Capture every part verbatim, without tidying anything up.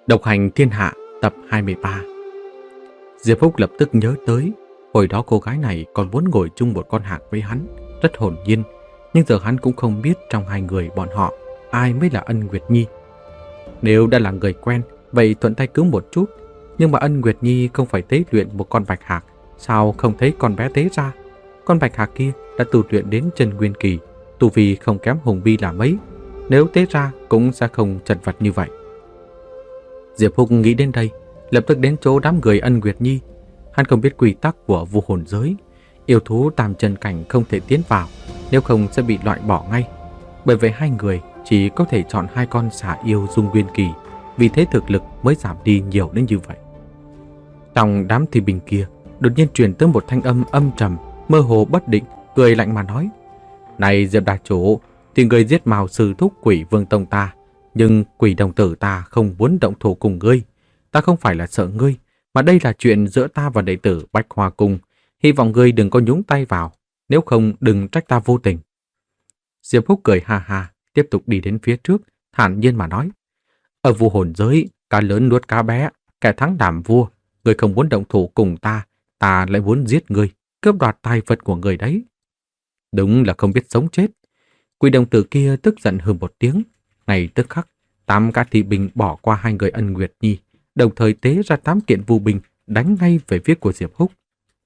Độc hành thiên hạ tập hai mươi ba. Diệp Phúc lập tức nhớ tới hồi đó cô gái này còn muốn ngồi chung một con hạc với hắn, rất hồn nhiên, nhưng giờ hắn cũng không biết trong hai người bọn họ ai mới là Ân Nguyệt Nhi. Nếu đã là người quen, vậy thuận tay cứu một chút, nhưng mà Ân Nguyệt Nhi không phải tế luyện một con bạch hạc, sao không thấy con bé tế ra? Con bạch hạc kia đã tu luyện đến chân nguyên kỳ, tu vi không kém Hùng Bi là mấy, nếu tế ra cũng sẽ không chật vật như vậy. Diệp Phúc nghĩ đến đây, lập tức đến chỗ đám người Ân Nguyệt Nhi. Hắn không biết quy tắc của vu hồn giới, yêu thú tam chân cảnh không thể tiến vào, nếu không sẽ bị loại bỏ ngay. Bởi vậy hai người chỉ có thể chọn hai con xà yêu dung nguyên kỳ, vì thế thực lực mới giảm đi nhiều đến như vậy. Trong đám thi binh kia, đột nhiên truyền tới một thanh âm âm trầm, mơ hồ bất định, cười lạnh mà nói: "Này Diệp đại chủ, thì người giết Mao sư thúc Quỷ Vương tông ta, nhưng Quỷ đồng tử ta không muốn động thủ cùng ngươi. Ta không phải là sợ ngươi, mà đây là chuyện giữa ta và đệ tử Bạch Hoa Cung. Hy vọng ngươi đừng có nhúng tay vào, nếu không đừng trách ta vô tình." Diệp Phúc cười ha ha, tiếp tục đi đến phía trước, thản nhiên mà nói: "Ở vu hồn giới, cá lớn nuốt cá bé, kẻ thắng đảm vua. Ngươi không muốn động thủ cùng ta, ta lại muốn giết ngươi, cướp đoạt tài vật của ngươi đấy." Đúng là không biết sống chết. Quỷ đồng tử kia tức giận hừ một tiếng. Ngay tức khắc, tám gã thị binh bỏ qua hai người Ân Nguyệt Nhi, đồng thời tế ra tám kiện vu binh đánh ngay về phía của Diệp Phúc.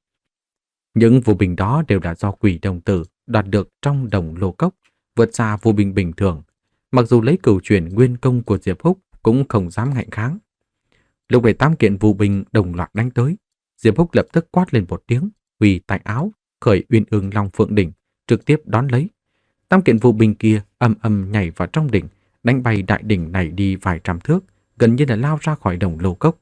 Những vu binh đó đều là do quỷ đồng tử đoạt được trong đồng lô cốc, vượt xa vu binh bình thường. Mặc dù lấy cửu chuyển nguyên công của Diệp Phúc cũng không dám ngạnh kháng. Lúc này tám kiện vu binh đồng loạt đánh tới, Diệp Phúc lập tức quát lên một tiếng, huy tay áo, khởi Uyên Ương Long Phượng đỉnh, trực tiếp đón lấy. Tám kiện vu binh kia âm âm nhảy vào trong đỉnh, đánh bay đại đỉnh này đi vài trăm thước, gần như là lao ra khỏi đồng lô cốc.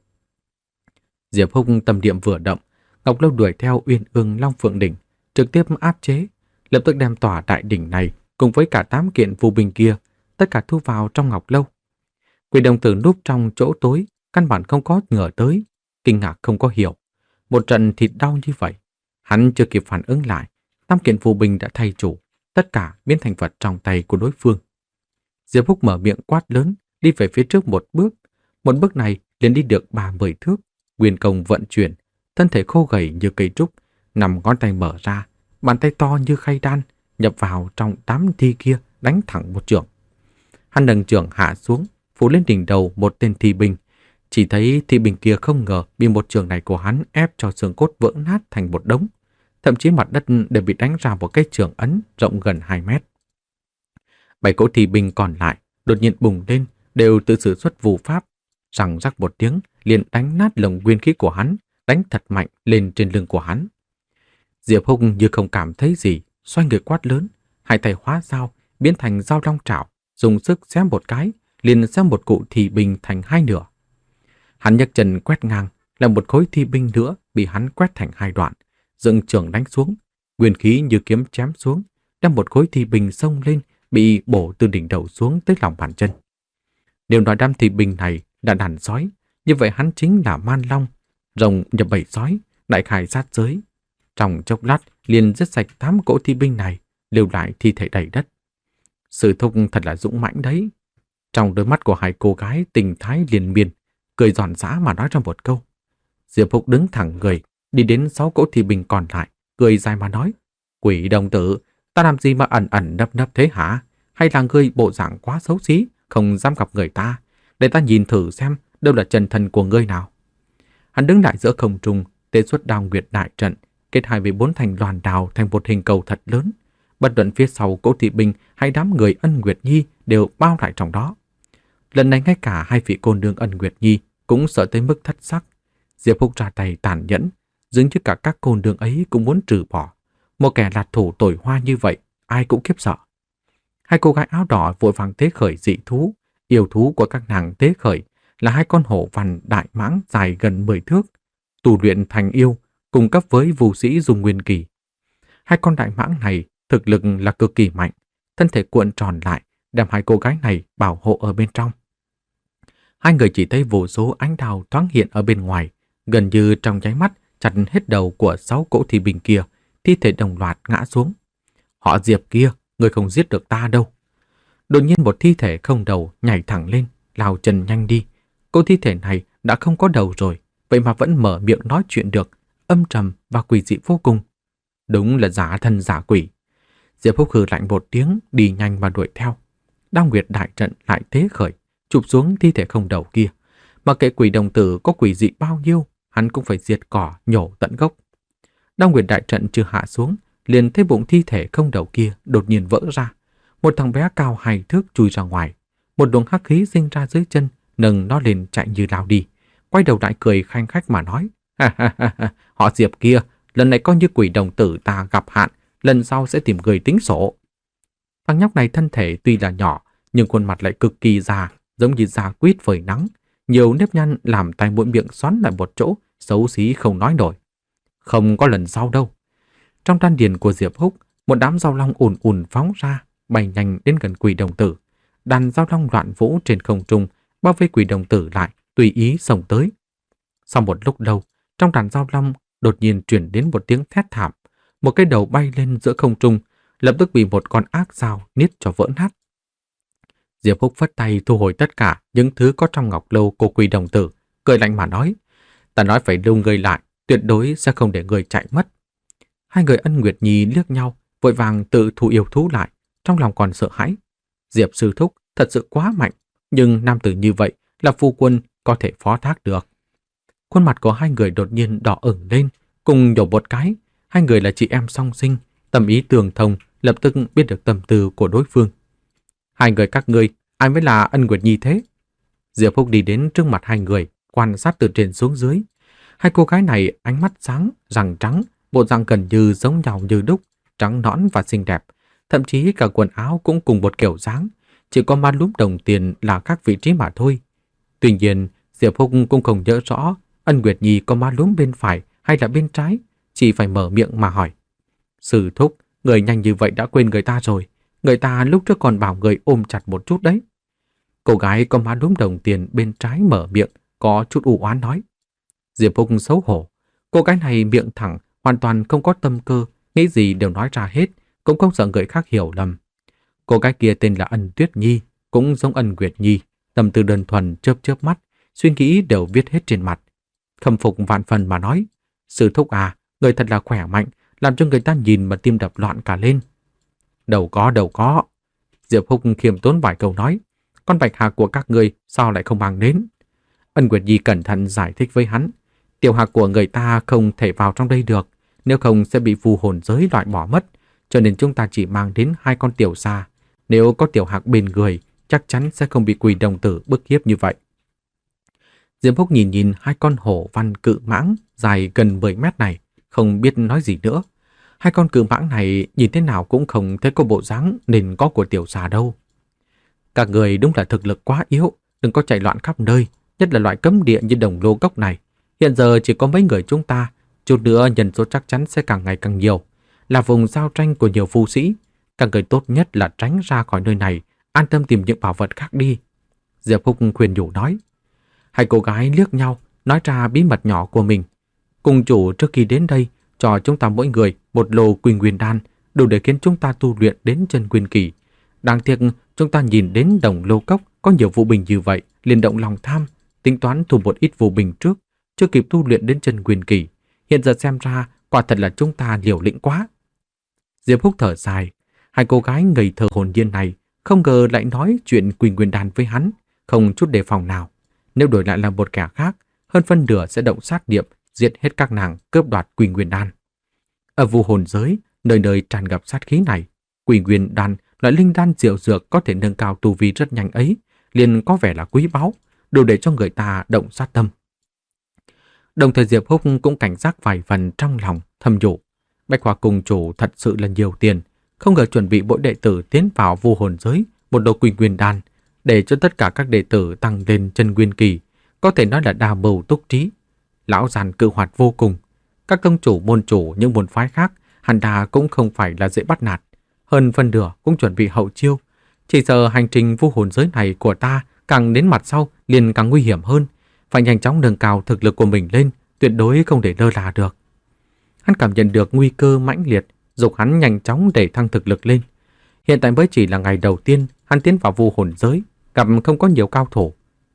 Diệp Phúc tâm niệm vừa động, Ngọc Lâu đuổi theo Uyên Ương Long Phượng đỉnh, trực tiếp áp chế, lập tức đem tỏa đại đỉnh này cùng với cả tám kiện vu binh kia, tất cả thu vào trong Ngọc Lâu. Quỷ đồng tử núp trong chỗ tối, căn bản không có ngờ tới, kinh ngạc không có hiểu. Một trận thịt đau như vậy, hắn chưa kịp phản ứng lại, tám kiện vu binh đã thay chủ, tất cả biến thành vật trong tay của đối phương. Diệp Phúc mở miệng quát lớn, đi về phía trước một bước. Một bước này liền đi được ba mươi thước, nguyên công vận chuyển, thân thể khô gầy như cây trúc, nằm ngón tay mở ra, bàn tay to như khay đan, nhập vào trong tám thi kia, đánh thẳng một chưởng. Hắn nâng chưởng hạ xuống, phủ lên đỉnh đầu một tên thi binh. Chỉ thấy thi binh kia không ngờ bị một chưởng này của hắn ép cho xương cốt vỡ nát thành một đống. Thậm chí mặt đất đều bị đánh ra một cái chưởng ấn rộng gần hai mét. Bảy cỗ thi binh còn lại đột nhiên bùng lên, đều tự sử xuất phù pháp, răng rắc một tiếng liền đánh nát lồng nguyên khí của hắn, đánh thật mạnh lên trên lưng của hắn. Diệp Phúc như không cảm thấy gì, xoay người quát lớn, hai tay hóa dao biến thành dao long trảo, dùng sức xé một cái, liền xé một cụ thi binh thành hai nửa. Hắn nhấc chân quét ngang, là một khối thi binh nữa bị hắn quét thành hai đoạn, dựng chưởng đánh xuống, nguyên khí như kiếm chém xuống, đem một khối thi binh xông lên, bị bổ từ đỉnh đầu xuống tới lòng bàn chân. Nếu nói đám thi binh này đã đàn sói, như vậy hắn chính là man long, rồng nhập bầy sói, đại khai sát giới. Trong chốc lát liền giết sạch tám cỗ thi binh này, lưu lại thi thể đầy đất. Sư thúc thật là dũng mãnh đấy. Trong đôi mắt của hai cô gái tình thái liền miên, cười giòn giã mà nói ra một câu. Diệp Phúc đứng thẳng người, đi đến sáu cỗ thi binh còn lại, cười dài mà nói: "Quỷ đồng tử, ta làm gì mà ẩn ẩn nấp nấp thế hả? Hay là ngươi bộ dạng quá xấu xí, không dám gặp người ta? Để ta nhìn thử xem đâu là chân thân của ngươi nào." Hắn đứng lại giữa không trung, tế xuất đao nguyệt đại trận, kết hai với bốn thành loàn đào thành một hình cầu thật lớn. Bất luận phía sau cỗ thị binh hay đám người Ân Nguyệt Nhi đều bao lại trong đó. Lần này ngay cả hai vị cô nương Ân Nguyệt Nhi cũng sợ tới mức thất sắc. Diệp Phúc ra tay tàn nhẫn, dường như cả các cô nương ấy cũng muốn trừ bỏ. Một kẻ lạt thủ tồi hoa như vậy, ai cũng khiếp sợ. Hai cô gái áo đỏ vội vàng tế khởi dị thú. Yêu thú của các nàng tế khởi là hai con hổ vằn đại mãng dài gần mười thước, tu luyện thành yêu, cùng cấp với vu sĩ dùng nguyên kỳ. Hai con đại mãng này thực lực là cực kỳ mạnh, thân thể cuộn tròn lại, đem hai cô gái này bảo hộ ở bên trong. Hai người chỉ thấy vô số ánh đào thoáng hiện ở bên ngoài, gần như trong nháy mắt chặt hết đầu của sáu cỗ thi binh kia, thi thể đồng loạt ngã xuống. "Họ Diệp kia, người không giết được ta đâu." Đột nhiên một thi thể không đầu nhảy thẳng lên, lao chân nhanh đi, Cô thi thể này đã không có đầu rồi, vậy mà vẫn mở miệng nói chuyện được, âm trầm và quỷ dị vô cùng. Đúng là giả thân giả quỷ. Diệp Húc hừ lạnh một tiếng, đi nhanh và đuổi theo. Đao Nguyệt đại trận lại thế khởi, chụp xuống thi thể không đầu kia. Mà kệ quỷ đồng tử có quỷ dị bao nhiêu, hắn cũng phải diệt cỏ, nhổ tận gốc. Đao Nguyệt đại trận chưa hạ xuống, liền thấy bụng thi thể không đầu kia đột nhiên vỡ ra. Một thằng bé cao hai thước chui ra ngoài. Một luồng hắc khí sinh ra dưới chân, nâng nó lên chạy như lao đi. Quay đầu lại cười khanh khách mà nói: ha ha ha ha, họ Diệp kia, lần này coi như quỷ đồng tử ta gặp hạn, lần sau sẽ tìm người tính sổ. Thằng nhóc này thân thể tuy là nhỏ, nhưng khuôn mặt lại cực kỳ già, giống như da quýt phơi nắng. Nhiều nếp nhăn làm tay mũi miệng xoắn lại một chỗ, xấu xí không nói nổi. Không có lần sau đâu. Trong đan điền của Diệp Húc, một đám dao long ùn ùn phóng ra, bay nhanh đến gần quỷ đồng tử. Đàn dao long loạn vũ trên không trung, bao vây quỷ đồng tử lại, tùy ý xông tới. Sau một lúc lâu, trong đàn dao long đột nhiên truyền đến một tiếng thét thảm. Một cái đầu bay lên giữa không trung, lập tức bị một con ác dao niết cho vỡ nát. Diệp Húc phất tay thu hồi tất cả những thứ có trong ngọc lâu của quỷ đồng tử, cười lạnh mà nói: ta nói phải lưu người lại, tuyệt đối sẽ không để người chạy mất. Hai người Ân Nguyệt Nhi liếc nhau, vội vàng tự thu yêu thú lại, trong lòng còn sợ hãi. Diệp sư thúc thật sự quá mạnh, nhưng nam tử như vậy là phu quân có thể phó thác được. Khuôn mặt của hai người đột nhiên đỏ ửng lên, cùng nhổ một cái. Hai người là chị em song sinh, tâm ý tường thông, lập tức biết được tâm tư của đối phương. Hai người các ngươi, ai mới là Ân Nguyệt Nhi thế? Diệp Húc đi đến trước mặt hai người, quan sát từ trên xuống dưới. Hai cô gái này ánh mắt sáng, răng trắng, bộ dạng gần như giống nhau như đúc, trắng nõn và xinh đẹp. Thậm chí cả quần áo cũng cùng một kiểu dáng, chỉ có má lúm đồng tiền là các vị trí mà thôi. Tuy nhiên, Diệp Húc cũng không nhớ rõ Ân Nguyệt Nhi có má lúm bên phải hay là bên trái, chỉ phải mở miệng mà hỏi. Sư thúc, người nhanh như vậy đã quên người ta rồi. Người ta lúc trước còn bảo người ôm chặt một chút đấy. Cô gái có má lúm đồng tiền bên trái mở miệng, có chút u oán nói. Diệp Húc xấu hổ. Cô gái này miệng thẳng, hoàn toàn không có tâm cơ, nghĩ gì đều nói ra hết, cũng không sợ người khác hiểu lầm. Cô gái kia tên là Ân Tuyết Nhi, cũng giống Ân Nguyệt Nhi, tâm tư đơn thuần, chớp chớp mắt, suy nghĩ đều viết hết trên mặt. Khâm phục vạn phần mà nói: sư thúc à, người thật là khỏe mạnh, làm cho người ta nhìn mà tim đập loạn cả lên. Đâu có, đâu có. Diệp Húc khiêm tốn vài câu nói: con bạch hạc của các ngươi sao lại không mang đến? Ân Nguyệt Nhi cẩn thận giải thích với hắn: tiểu hạc của người ta không thể vào trong đây được, nếu không sẽ bị phù hồn giới loại bỏ mất, cho nên chúng ta chỉ mang đến hai con tiểu xa. Nếu có tiểu hạc bên người, chắc chắn sẽ không bị quỷ đồng tử bức hiếp như vậy. Diệp Húc nhìn nhìn hai con hổ văn cự mãng dài gần mười mét này, không biết nói gì nữa. Hai con cự mãng này nhìn thế nào cũng không thấy có bộ dáng nên có của tiểu xà đâu. Các người đúng là thực lực quá yếu, đừng có chạy loạn khắp nơi, nhất là loại cấm địa như Đồng Lô Cốc này. Hiện giờ chỉ có mấy người chúng ta, chút nữa nhân số chắc chắn sẽ càng ngày càng nhiều. Là vùng giao tranh của nhiều phu sĩ, các người tốt nhất là tránh ra khỏi nơi này, an tâm tìm những bảo vật khác đi. Diệp Húc khuyên nhủ nói. Hai cô gái liếc nhau, nói ra bí mật nhỏ của mình. Cùng chủ trước khi đến đây, cho chúng ta mỗi người một lô Quy Nguyên Đan, đủ để khiến chúng ta tu luyện đến chân Nguyên Kỳ. Đáng tiếc chúng ta nhìn đến Đồng Lô Cốc có nhiều vũ bình như vậy, liền động lòng tham, tính toán thu một ít vũ bình trước, chưa kịp tu luyện đến chân Nguyên Kỳ. Hiện giờ xem ra, quả thật là chúng ta liều lĩnh quá. Diệp Húc thở dài, hai cô gái ngây thơ hồn nhiên này không ngờ lại nói chuyện Quy Nguyên Đan với hắn, không chút đề phòng nào. Nếu đổi lại là một kẻ khác, hơn phân nửa sẽ động sát niệm, giết hết các nàng, cướp đoạt Quy Nguyên Đan. Ở vu hồn giới, nơi nơi tràn ngập sát khí này, Quy Nguyên Đan, loại linh đan diệu dược có thể nâng cao tu vi rất nhanh ấy, liền có vẻ là quý báu, đủ để cho người ta động sát tâm. Đồng thời Diệp Húc cũng cảnh giác vài phần trong lòng, thầm nhủ, Bách Hoa Cung chủ thật sự là nhiều tiền, không ngờ chuẩn bị mỗi đệ tử tiến vào vu hồn giới một đồ Quy Nguyên Đan, để cho tất cả các đệ tử tăng lên chân Nguyên Kỳ, có thể nói là đa mưu túc trí. Lão giàn cự hoạt vô cùng. Các tông chủ môn chủ những môn phái khác hẳn đà cũng không phải là dễ bắt nạt, hơn phân nửa cũng chuẩn bị hậu chiêu. Chỉ sợ hành trình vu hồn giới này của ta càng đến mặt sau liền càng nguy hiểm hơn, phải nhanh chóng nâng cao thực lực của mình lên, tuyệt đối không để lơ là được. Hắn cảm nhận được nguy cơ mãnh liệt, dục hắn nhanh chóng đẩy thăng thực lực lên. Hiện tại mới chỉ là ngày đầu tiên hắn tiến vào vu hồn giới, gặp không có nhiều cao thủ.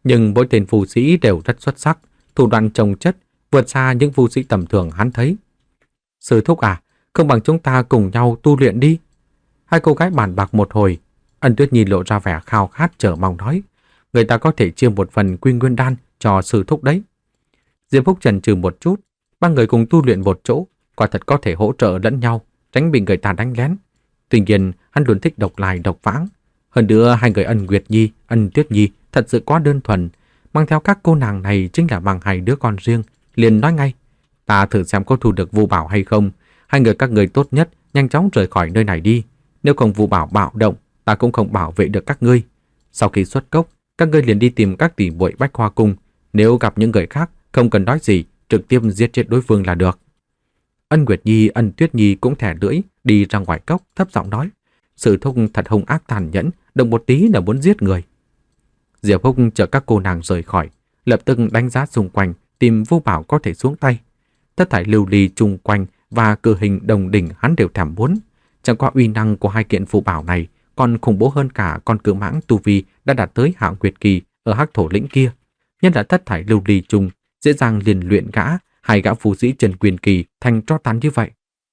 Nhưng mỗi tên phù sĩ đều rất xuất sắc, thủ đoạn trồng chất, vượt xa những phù sĩ tầm thường hắn thấy. Sư thúc à, không bằng chúng ta cùng nhau tu luyện đi. Hai cô gái bàn bạc một hồi, Ân Tuyết Nhi lộ ra vẻ khao khát chờ mong nói. Người ta có thể chia một phần quy nguyên đan cho sư thúc đấy. Diệp Phúc chần chừ một chút, ba người cùng tu luyện một chỗ, quả thật có thể hỗ trợ lẫn nhau, tránh bị người ta đánh lén. Tuy nhiên, hắn luôn thích độc lai độc vãng. Hơn nữa, hai người Ân Nguyệt Nhi, Ân Tuyết Nhi thật sự quá đơn thuần. Mang theo các cô nàng này chính là bằng hai đứa con riêng, liền nói ngay. Ta thử xem có thu được vu bảo hay không. Hai người các người tốt nhất nhanh chóng rời khỏi nơi này đi. Nếu không vu bảo bạo động, ta cũng không bảo vệ được các ngươi. Sau khi xuất cốc, các ngươi liền đi tìm các tỷ muội Bách Hoa Cung. Nếu gặp những người khác, không cần nói gì, trực tiếp giết chết đối phương là được. Ân Nguyệt Nhi, Ân Tuyết Nhi cũng thẻ lưỡi, đi ra ngoài cốc, thấp giọng nói. Sư thúc thật hung ác tàn nhẫn, động một tí là muốn giết người. Diệp Húc chở các cô nàng rời khỏi, lập tức đánh giá xung quanh, tìm vu bảo có thể xuống tay. Tất thảy lưu ly chung quanh và cử hình đồng đỉnh hắn đều thèm muốn. Chẳng qua uy năng của hai kiện phù bảo này còn khủng bố hơn cả con cự mãng tu vi đã đạt tới Hạo Nguyệt kỳ ở Hắc Thổ lĩnh kia. Nhất là tất thảy lưu ly chung dễ dàng liền luyện gã hai gã phù sĩ Trần Quyền kỳ thành tro tàn như vậy.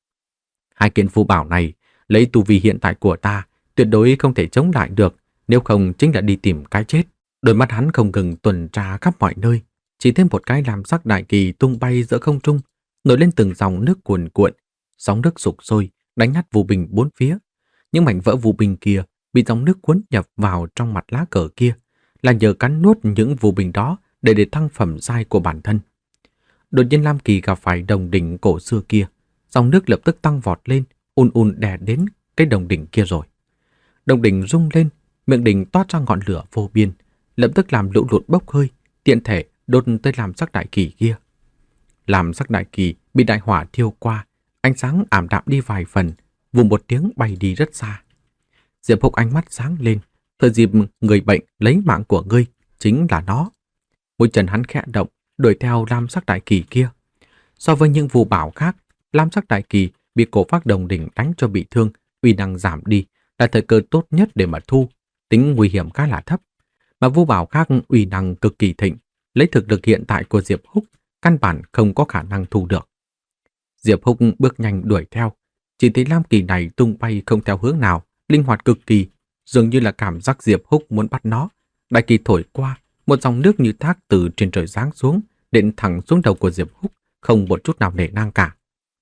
Hai kiện phù bảo này lấy tu vi hiện tại của ta tuyệt đối không thể chống lại được, nếu không chính là đi tìm cái chết. Đôi mắt hắn không ngừng tuần tra khắp mọi nơi, chỉ thêm một cái làm sắc đại kỳ tung bay giữa không trung, nổi lên từng dòng nước cuồn cuộn, sóng nước sục sôi đánh nát phù bình bốn phía. Những mảnh vỡ phù bình kia bị dòng nước cuốn nhập vào trong mặt lá cờ kia, là nhờ cắn nuốt những phù bình đó để để thăng phẩm giai của bản thân. Đột nhiên Lam Kỳ gặp phải đồng đỉnh cổ xưa kia, dòng nước lập tức tăng vọt lên, ùn ùn đè đến cái đồng đỉnh kia rồi. Đồng đỉnh rung lên, miệng đỉnh toát ra ngọn lửa vô biên, lập tức làm lũ lụt bốc hơi, tiện thể đốt tới làm sắc đại kỳ kia. Làm sắc đại kỳ bị đại hỏa thiêu qua, ánh sáng ảm đạm đi vài phần, vù một tiếng bay đi rất xa. Diệp Húc ánh mắt sáng lên, thời dịp người bệnh lấy mạng của ngươi chính là nó. Mũi chân hắn khẽ động, đuổi theo lam sắc đại kỳ kia. So với những phù bảo khác, lam sắc đại kỳ bị cổ phác đồng đỉnh đánh cho bị thương, uy năng giảm đi, là thời cơ tốt nhất để mà thu, tính nguy hiểm khá là thấp. Mà vu bảo khác uy năng cực kỳ thịnh, lấy thực lực hiện tại của Diệp Húc, căn bản không có khả năng thu được. Diệp Húc bước nhanh đuổi theo, chỉ thấy lam kỳ này tung bay không theo hướng nào, linh hoạt cực kỳ, dường như là cảm giác Diệp Húc muốn bắt nó. Đại kỳ thổi qua, một dòng nước như thác từ trên trời giáng xuống, đện thẳng xuống đầu của Diệp Húc, không một chút nào nể nang cả.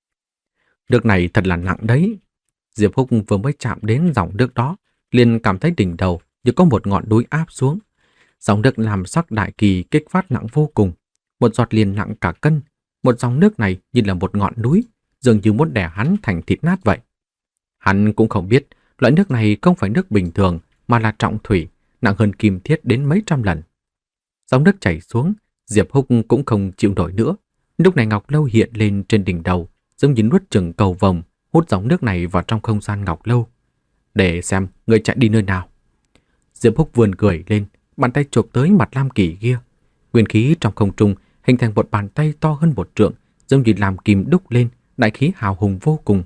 Nước này thật là nặng đấy. Diệp Húc vừa mới chạm đến dòng nước đó, liền cảm thấy đỉnh đầu như có một ngọn núi áp xuống. Dòng nước làm sắc đại kỳ kích phát nặng vô cùng, một giọt liền nặng cả cân. Một dòng nước này như là một ngọn núi, dường như muốn đè hắn thành thịt nát vậy. Hắn cũng không biết loại nước này không phải nước bình thường mà là trọng thủy, nặng hơn kim thiết đến mấy trăm lần. Dòng nước chảy xuống, Diệp Húc cũng không chịu nổi nữa. Lúc này Ngọc Lâu hiện lên trên đỉnh đầu, giống như nuốt chửng cầu vồng, hút dòng nước này vào trong không gian Ngọc Lâu. Để xem người chạy đi nơi nào. Diệp Húc vươn cười lên, bàn tay chộp tới mặt lam kỳ kia. Nguyên khí trong không trung hình thành một bàn tay to hơn một trượng, giống như làm kim đúc lên, đại khí hào hùng vô cùng.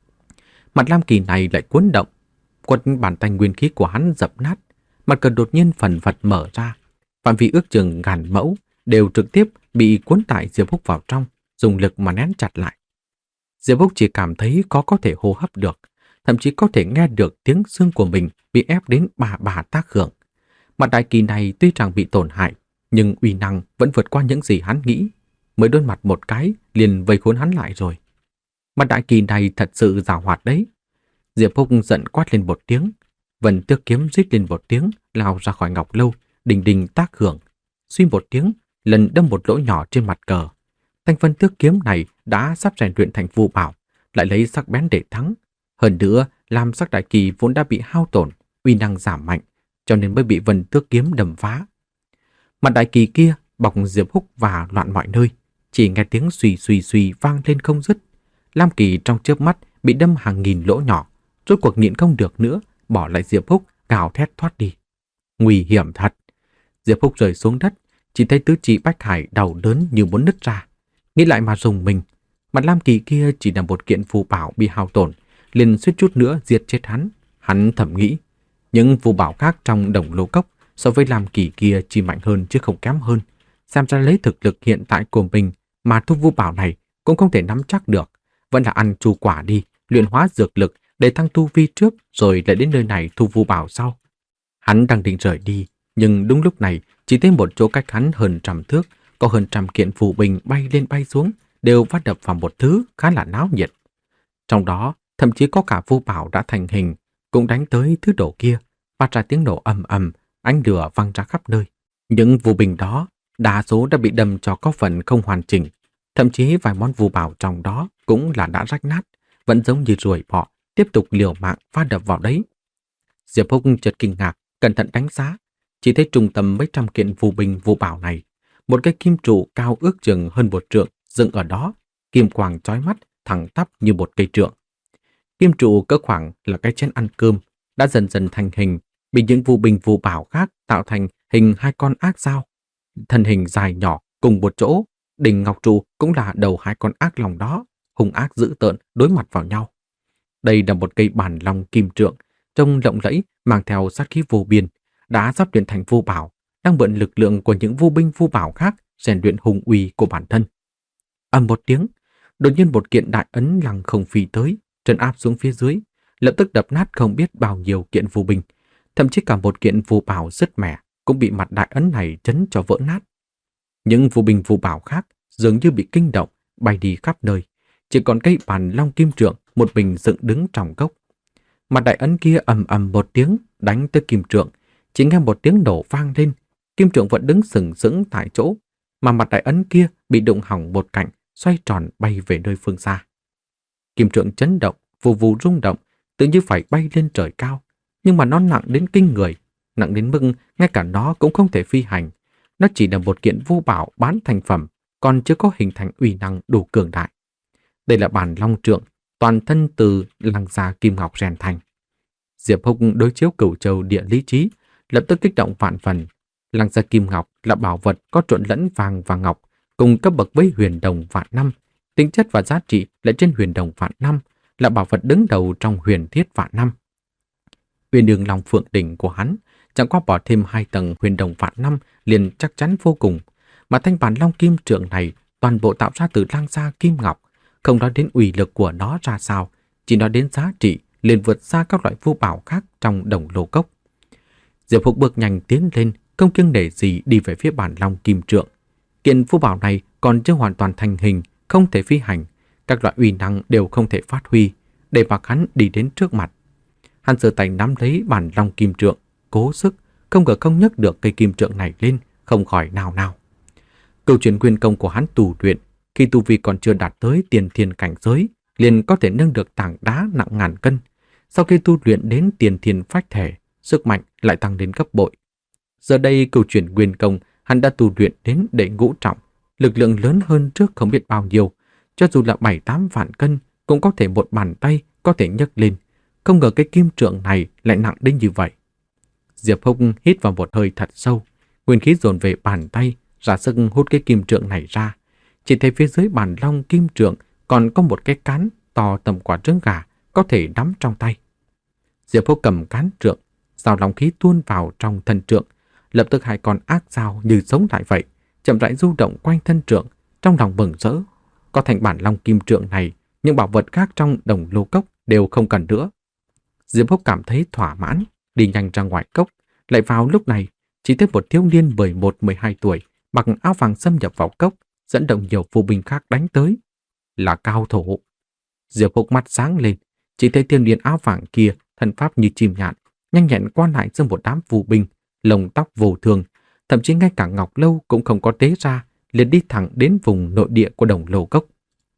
Mặt lam kỳ này lại cuốn động, quấn bàn tay nguyên khí của hắn dập nát, mặt cờ đột nhiên phần phật mở ra, phạm vi ước chừng ngàn mẫu đều trực tiếp bị cuốn tại Diệp Húc vào trong, dùng lực mà nén chặt lại. Diệp Húc chỉ cảm thấy khó có thể hô hấp được, thậm chí có thể nghe được tiếng xương của mình bị ép đến bà bà tác hưởng. Mặt đại kỳ này tuy rằng bị tổn hại, nhưng uy năng vẫn vượt qua những gì hắn nghĩ. Mới đôi mặt một cái liền vây khốn hắn lại rồi. Mặt đại kỳ này thật sự giàu hoạt đấy. Diệp Húc giận quát lên một tiếng, Vân Tước kiếm rít lên một tiếng, lao ra khỏi Ngọc Lâu, đình đình tác hưởng. Suy một tiếng, lần đâm một lỗ nhỏ trên mặt cờ. Thanh Vân Tước kiếm này đã sắp rèn luyện thành phù bảo, lại lấy sắc bén để thắng. Hơn nữa, lam sắc đại kỳ vốn đã bị hao tổn, uy năng giảm mạnh, cho nên mới bị Vân Tước kiếm đâm phá. Mặt đại kỳ kia bọc Diệp Húc và loạn mọi nơi, chỉ nghe tiếng suy suy suy vang lên không dứt. Lam Kỳ trong chớp mắt bị đâm hàng nghìn lỗ nhỏ, rốt cuộc nhịn không được nữa, bỏ lại Diệp Húc gào thét thoát đi. Nguy hiểm thật. Diệp Húc rơi xuống đất, chỉ thấy tứ chi bách hải đau đớn như muốn nứt ra. Nghĩ lại mà rùng mình, mặt Lam Kỳ kia chỉ là một kiện phù bảo bị hao tổn, liền suýt chút nữa giết chết hắn. Hắn thầm nghĩ, những phù bảo khác trong đồng lô cốc so với Lam Kỳ kia chỉ mạnh hơn chứ không kém hơn. Xem ra lấy thực lực hiện tại của mình mà thu vu bảo này cũng không thể nắm chắc được. Vẫn là ăn chu quả đi, luyện hóa dược lực để tăng tu vi trước rồi lại đến nơi này thu vu bảo sau. Hắn đang định rời đi, nhưng đúng lúc này chỉ thấy một chỗ cách hắn hơn trăm thước, có hơn trăm kiện phù binh bay lên bay xuống, đều va đập vào một thứ khá là náo nhiệt. Trong đó, thậm chí có cả vu bảo đã thành hình, cũng đánh tới thứ đồ kia, phát ra tiếng nổ ầm ầm, ánh lửa văng ra khắp nơi. Những vu binh đó, đa số đã bị đâm cho có phần không hoàn chỉnh, thậm chí vài món vu bảo trong đó cũng là đã rách nát, vẫn giống như ruồi bọ, tiếp tục liều mạng va đập vào đấy. Diệp Húc chợt kinh ngạc, cẩn thận đánh giá, chỉ thấy trung tâm mấy trăm kiện vu binh vu bảo này, một cái kim trụ cao ước chừng hơn một trượng dựng ở đó, kim quang chói mắt, thẳng tắp như một cây trượng. Kim trụ cỡ khoảng là cái chén ăn cơm, đã dần dần thành hình, bị những vu binh vu bảo khác tạo thành hình hai con ác dao, thân hình dài nhỏ cùng một chỗ, đỉnh ngọc trụ cũng là đầu hai con ác long đó, hung ác dữ tợn đối mặt vào nhau. Đây là một cây bản long kim trượng, trông lộng lẫy, mang theo sát khí vô biên, đã sắp luyện thành vu bảo, đang mượn lực lượng của những vu binh vu bảo khác rèn luyện hùng uy của bản thân. Ầm một tiếng, đột nhiên một kiện đại ấn lăng không phi tới, trấn áp xuống phía dưới, lập tức đập nát không biết bao nhiêu kiện vu binh, thậm chí cả một kiện vu bảo sứt mẻ cũng bị mặt đại ấn này chấn cho vỡ nát. Những vu binh vu bảo khác dường như bị kinh động, bay đi khắp nơi, chỉ còn cây bản long kim trượng một mình dựng đứng trong gốc. Mặt đại ấn kia ầm ầm một tiếng đánh tới kim trượng, chỉ nghe một tiếng nổ vang lên, kim trượng vẫn đứng sừng sững tại chỗ, mà mặt đại ấn kia bị đụng hỏng một cạnh, xoay tròn bay về nơi phương xa. Kim trượng chấn động, vù vù rung động, tự như phải bay lên trời cao, nhưng mà nó nặng đến kinh người, nặng đến mức ngay cả nó cũng không thể phi hành. Nó chỉ là một kiện vu bảo bán thành phẩm, còn chưa có hình thành uy năng đủ cường đại. Đây là bản long trượng, toàn thân từ lăng gia kim ngọc rèn thành. Diệp Húc đối chiếu cửu châu địa lý trí, lập tức kích động vạn phần. Lăng gia kim ngọc là bảo vật có trộn lẫn vàng và ngọc, cùng cấp bậc với huyền đồng vạn năm, tính chất và giá trị lại trên huyền đồng vạn năm, là bảo vật đứng đầu trong huyền thiết vạn năm. Huyền đường long phượng đỉnh của hắn chẳng qua bỏ thêm hai tầng huyền đồng vạn năm liền chắc chắn vô cùng, mà thanh bản long kim trượng này toàn bộ tạo ra từ lăng gia kim ngọc, không nói đến uy lực của nó ra sao, chỉ nói đến giá trị liền vượt xa các loại vu bảo khác trong đồng lô cốc. Diệp Húc bước nhanh tiến lên, không kiêng nể gì đi về phía bản long kim trượng. Kiện vu bảo này còn chưa hoàn toàn thành hình, không thể phi hành, các loại uy năng đều không thể phát huy, để mặc hắn đi đến trước mặt. Hắn giơ tay nắm lấy bản long kim trượng, cố sức, không ngờ không nhấc được cây kim trượng này lên, không khỏi nào nào. Câu chuyện quyền công của hắn tu luyện, khi tu vi còn chưa đạt tới tiền thiên cảnh giới, liền có thể nâng được tảng đá nặng ngàn cân. Sau khi tu luyện đến tiền thiên phách thể, sức mạnh lại tăng đến gấp bội. Giờ đây câu chuyện quyền công hắn đã tu luyện đến đệ ngũ trọng, lực lượng lớn hơn trước không biết bao nhiêu, cho dù là bảy tám vạn cân cũng có thể một bàn tay có thể nhấc lên. Không ngờ cái kim trượng này lại nặng đến như vậy. Diệp Húc hít vào một hơi thật sâu, nguyên khí dồn về bàn tay, ra sức hút cái kim trượng này ra. Chỉ thấy phía dưới bản long kim trượng còn có một cái cán to tầm quả trứng gà có thể nắm trong tay. Diệp Húc cầm cán trượng, dao long khí tuôn vào trong thân trượng, lập tức hai con ác dao như sống lại vậy, chậm rãi du động quanh thân trượng, trong lòng mừng rỡ. Có thành bản long kim trượng này, những bảo vật khác trong đồng lô cốc đều không cần nữa. Diệp Húc cảm thấy thỏa mãn, đi nhanh ra ngoài cốc. Lại vào lúc này, chỉ thấy một thiếu niên mười một mười hai tuổi, mặc áo vàng xâm nhập vào cốc, dẫn động nhiều phù binh khác đánh tới. Là cao thủ. Diệp Húc mắt sáng lên, chỉ thấy thiếu niên áo vàng kia thân pháp như chim nhạn, nhanh nhẹn qua lại giữa một đám phù binh, lông tóc vô thường, thậm chí ngay cả ngọc lâu cũng không có tế ra, liền đi thẳng đến vùng nội địa của đồng lô cốc.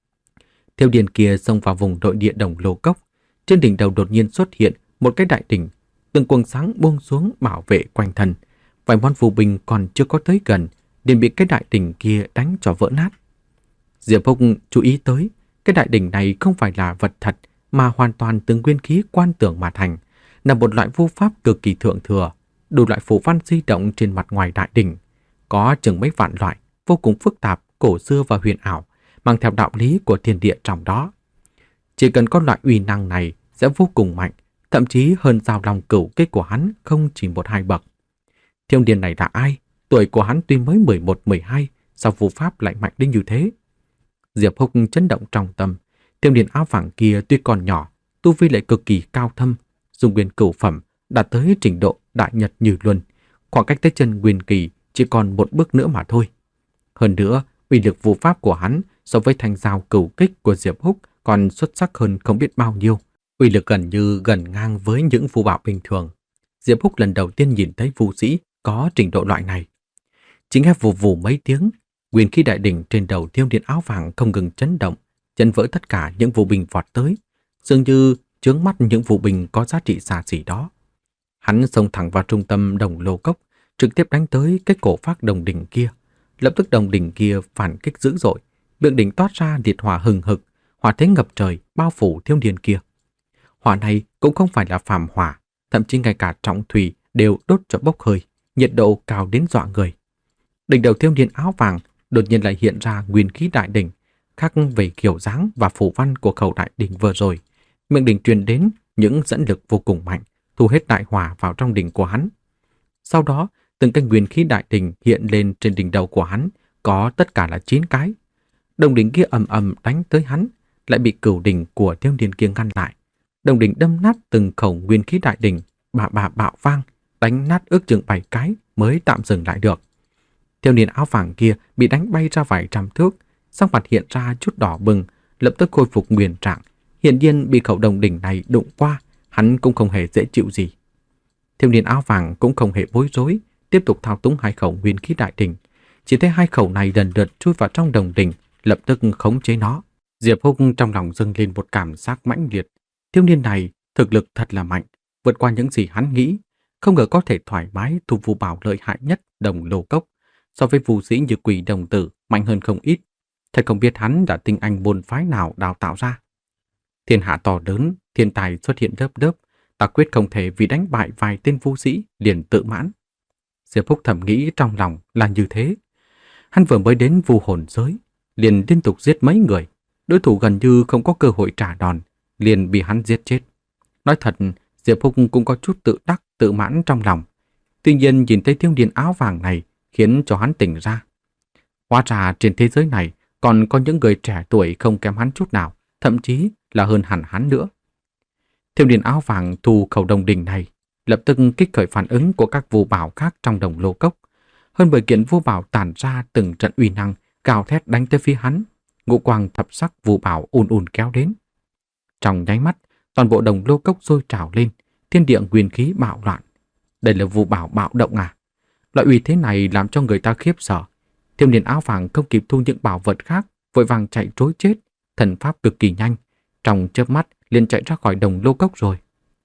Thiếu niên kia xông vào vùng nội địa đồng lô cốc, trên đỉnh đầu đột nhiên xuất hiện một cái đại đỉnh, từng quầng sáng buông xuống bảo vệ quanh thân. Vài món phù binh còn chưa có tới gần, liền bị cái đại đỉnh kia đánh cho vỡ nát. Diệp Húc chú ý tới, cái đại đỉnh này không phải là vật thật, mà hoàn toàn từ nguyên khí quan tưởng mà thành, là một loại vu pháp cực kỳ thượng thừa, đủ loại phù văn di động trên mặt ngoài đại đỉnh, có chừng mấy vạn loại, vô cùng phức tạp, cổ xưa và huyền ảo, mang theo đạo lý của thiên địa trong đó. Chỉ cần có loại uy năng này sẽ vô cùng mạnh, thậm chí hơn giao long cửu kích của hắn không chỉ một hai bậc. Thiếu niên này là ai? Tuổi của hắn tuy mới mười một mười hai, sao phù pháp lại mạnh đến như thế? Diệp Húc chấn động trong tâm. Thiếu niên áo vàng kia tuy còn nhỏ, tu vi lại cực kỳ cao thâm, dùng nguyên cửu phẩm đạt tới trình độ đại nhật như luân, khoảng cách tới chân nguyên kỳ chỉ còn một bước nữa mà thôi. Hơn nữa, uy lực phù pháp của hắn so với thanh dao cửu kích của Diệp Húc còn xuất sắc hơn không biết bao nhiêu, uy lực gần như gần ngang với những phù bảo bình thường. Diệp Húc lần đầu tiên nhìn thấy phù sĩ có trình độ loại này. Chỉ nghe vù vù mấy tiếng, nguyên khí đại đỉnh trên đầu thiếu niên áo vàng không ngừng chấn động, chấn vỡ tất cả những phù bình vọt tới, dường như chướng mắt những phù bình có giá trị xa xỉ đó. Hắn xông thẳng vào trung tâm đồng lô cốc, trực tiếp đánh tới cái cổ phác đồng đỉnh kia. Lập tức đồng đỉnh kia phản kích dữ dội, miệng đỉnh toát ra liệt hỏa hừng hực, hỏa thế ngập trời bao phủ thiếu niên kia. Hỏa này cũng không phải là phàm hỏa, thậm chí ngay cả trọng thủy đều đốt cho bốc hơi, nhiệt độ cao đến dọa người. Đỉnh đầu thiếu niên áo vàng đột nhiên lại hiện ra nguyên khí đại đỉnh, khác về kiểu dáng và phủ văn của khẩu đại đỉnh vừa rồi. Miệng đỉnh truyền đến những dẫn lực vô cùng mạnh, thu hết đại hỏa vào trong đỉnh của hắn. Sau đó, từng cái nguyên khí đại đỉnh hiện lên trên đỉnh đầu của hắn, có tất cả là chín cái. Đồng đỉnh kia ầm ầm đánh tới hắn, lại bị cửu đỉnh của thiếu niên kia ngăn lại. Đồng đỉnh đâm nát từng khẩu nguyên khí đại đỉnh, bà bà bạo vang, đánh nát ước chừng bảy cái mới tạm dừng lại được. Thiếu niên áo vàng kia bị đánh bay ra vài trăm thước, sắc mặt hiện ra chút đỏ bừng, lập tức khôi phục nguyên trạng. Hiển nhiên bị khẩu đồng đỉnh này đụng qua, hắn cũng không hề dễ chịu gì. Thiếu niên áo vàng cũng không hề bối rối, tiếp tục thao túng hai khẩu nguyên khí đại đỉnh. Chỉ thấy hai khẩu này lần lượt chui vào trong đồng đỉnh, lập tức khống chế nó. Diệp Húc trong lòng dâng lên một cảm giác mãnh liệt. Thiếu niên này thực lực thật là mạnh, vượt qua những gì hắn nghĩ. Không ngờ có thể thoải mái thu phù bảo lợi hại nhất đồng lô cốc, so với phù sĩ như Quỷ Đồng Tử mạnh hơn không ít. Thật không biết hắn đã tinh anh môn phái nào đào tạo ra. Thiên hạ to lớn, thiên tài xuất hiện lớp lớp, ta quyết không thể vì đánh bại vài tên phù sĩ liền tự mãn. Diệp Húc thầm nghĩ trong lòng là như thế. Hắn vừa mới đến vu hồn giới, liền liên tục giết mấy người, đối thủ gần như không có cơ hội trả đòn, liền bị hắn giết chết. Nói thật, Diệp Húc cũng có chút tự đắc, tự mãn trong lòng. Tuy nhiên nhìn thấy thiếu niên áo vàng này khiến cho hắn tỉnh ra. Hóa ra trên thế giới này còn có những người trẻ tuổi không kém hắn chút nào, thậm chí là hơn hẳn hắn nữa. Thiếu niên áo vàng thu khẩu đồng đỉnh này, lập tức kích khởi phản ứng của các vô bảo khác trong đồng lô cốc. Hơn mười kiện vô bảo tản ra từng trận uy năng, gào thét đánh tới phía hắn. Ngũ quang thập sắc vô bảo ùn ùn kéo đến. Trong nháy mắt, toàn bộ đồng lô cốc sôi trào lên, thiên địa nguyên khí bạo loạn. Đây là vô bảo bạo động à? Loại uy thế này làm cho người ta khiếp sợ. Thiếu niên áo vàng không kịp thu những bảo vật khác, vội vàng chạy trối chết, thần pháp cực kỳ nhanh, trong chớp mắt liền chạy ra khỏi đồng lô cốc rồi.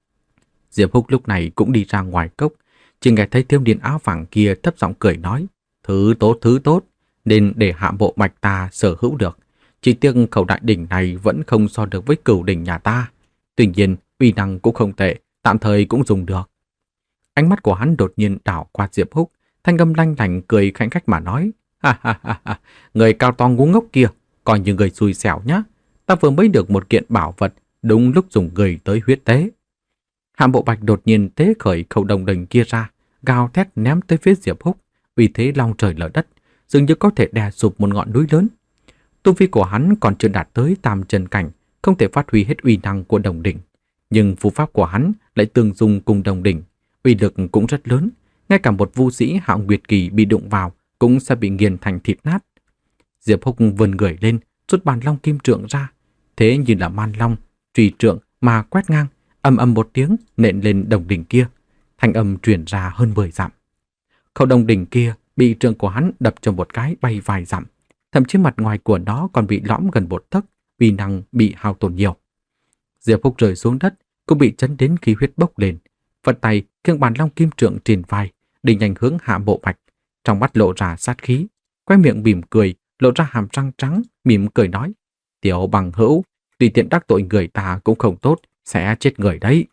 Diệp Húc lúc này cũng đi ra ngoài cốc, chỉ nghe thấy thiếu niên áo vàng kia thấp giọng cười nói: "Thứ tốt, thứ tốt, nên để hạ bộ bạch ta sở hữu được. Chỉ tiếc khẩu đại đỉnh này vẫn không so được với cửu đỉnh nhà ta. Tuy nhiên, uy năng cũng không tệ, tạm thời cũng dùng được." Ánh mắt của hắn đột nhiên đảo qua Diệp Húc, thanh âm lanh lảnh cười khanh khách mà nói: "Ha ha ha ha, người cao to ngu ngốc kia, coi như người xui xẻo nhá. Ta vừa mới được một kiện bảo vật, đúng lúc dùng người tới huyết tế." Hàm Bộ Bạch đột nhiên tế khởi khẩu đồng đỉnh kia ra, gào thét ném tới phía Diệp Húc, uy thế long trời lở đất, dường như có thể đè sụp một ngọn núi lớn. Tu vi của hắn còn chưa đạt tới tam chân cảnh, không thể phát huy hết uy năng của đồng đỉnh, nhưng phù pháp của hắn lại tương dung cùng đồng đỉnh, uy lực cũng rất lớn, ngay cả một vu sĩ hạo nguyệt kỳ bị đụng vào cũng sẽ bị nghiền thành thịt nát. Diệp Húc vươn người lên, rút bàn long kim trượng ra, thế như là man long truy trượng mà quét ngang, ầm ầm một tiếng nện lên đồng đỉnh kia, thanh âm truyền ra hơn mười dặm. Khẩu đồng đỉnh kia bị trượng của hắn đập cho một cái bay vài dặm, thậm chí mặt ngoài của nó còn bị lõm gần một tấc, uy năng bị hao tổn nhiều. Diệp Húc rơi xuống đất, cũng bị chấn đến khí huyết bốc lên, vật tay khiêng bàn long kim trượng trên vai, đi nhanh hướng Hạ Bộ Bạch, trong mắt lộ ra sát khí, quay miệng mỉm cười, lộ ra hàm răng trắng, mỉm cười nói: "Tiểu bằng hữu, tùy tiện đắc tội người ta cũng không tốt, sẽ chết người đấy."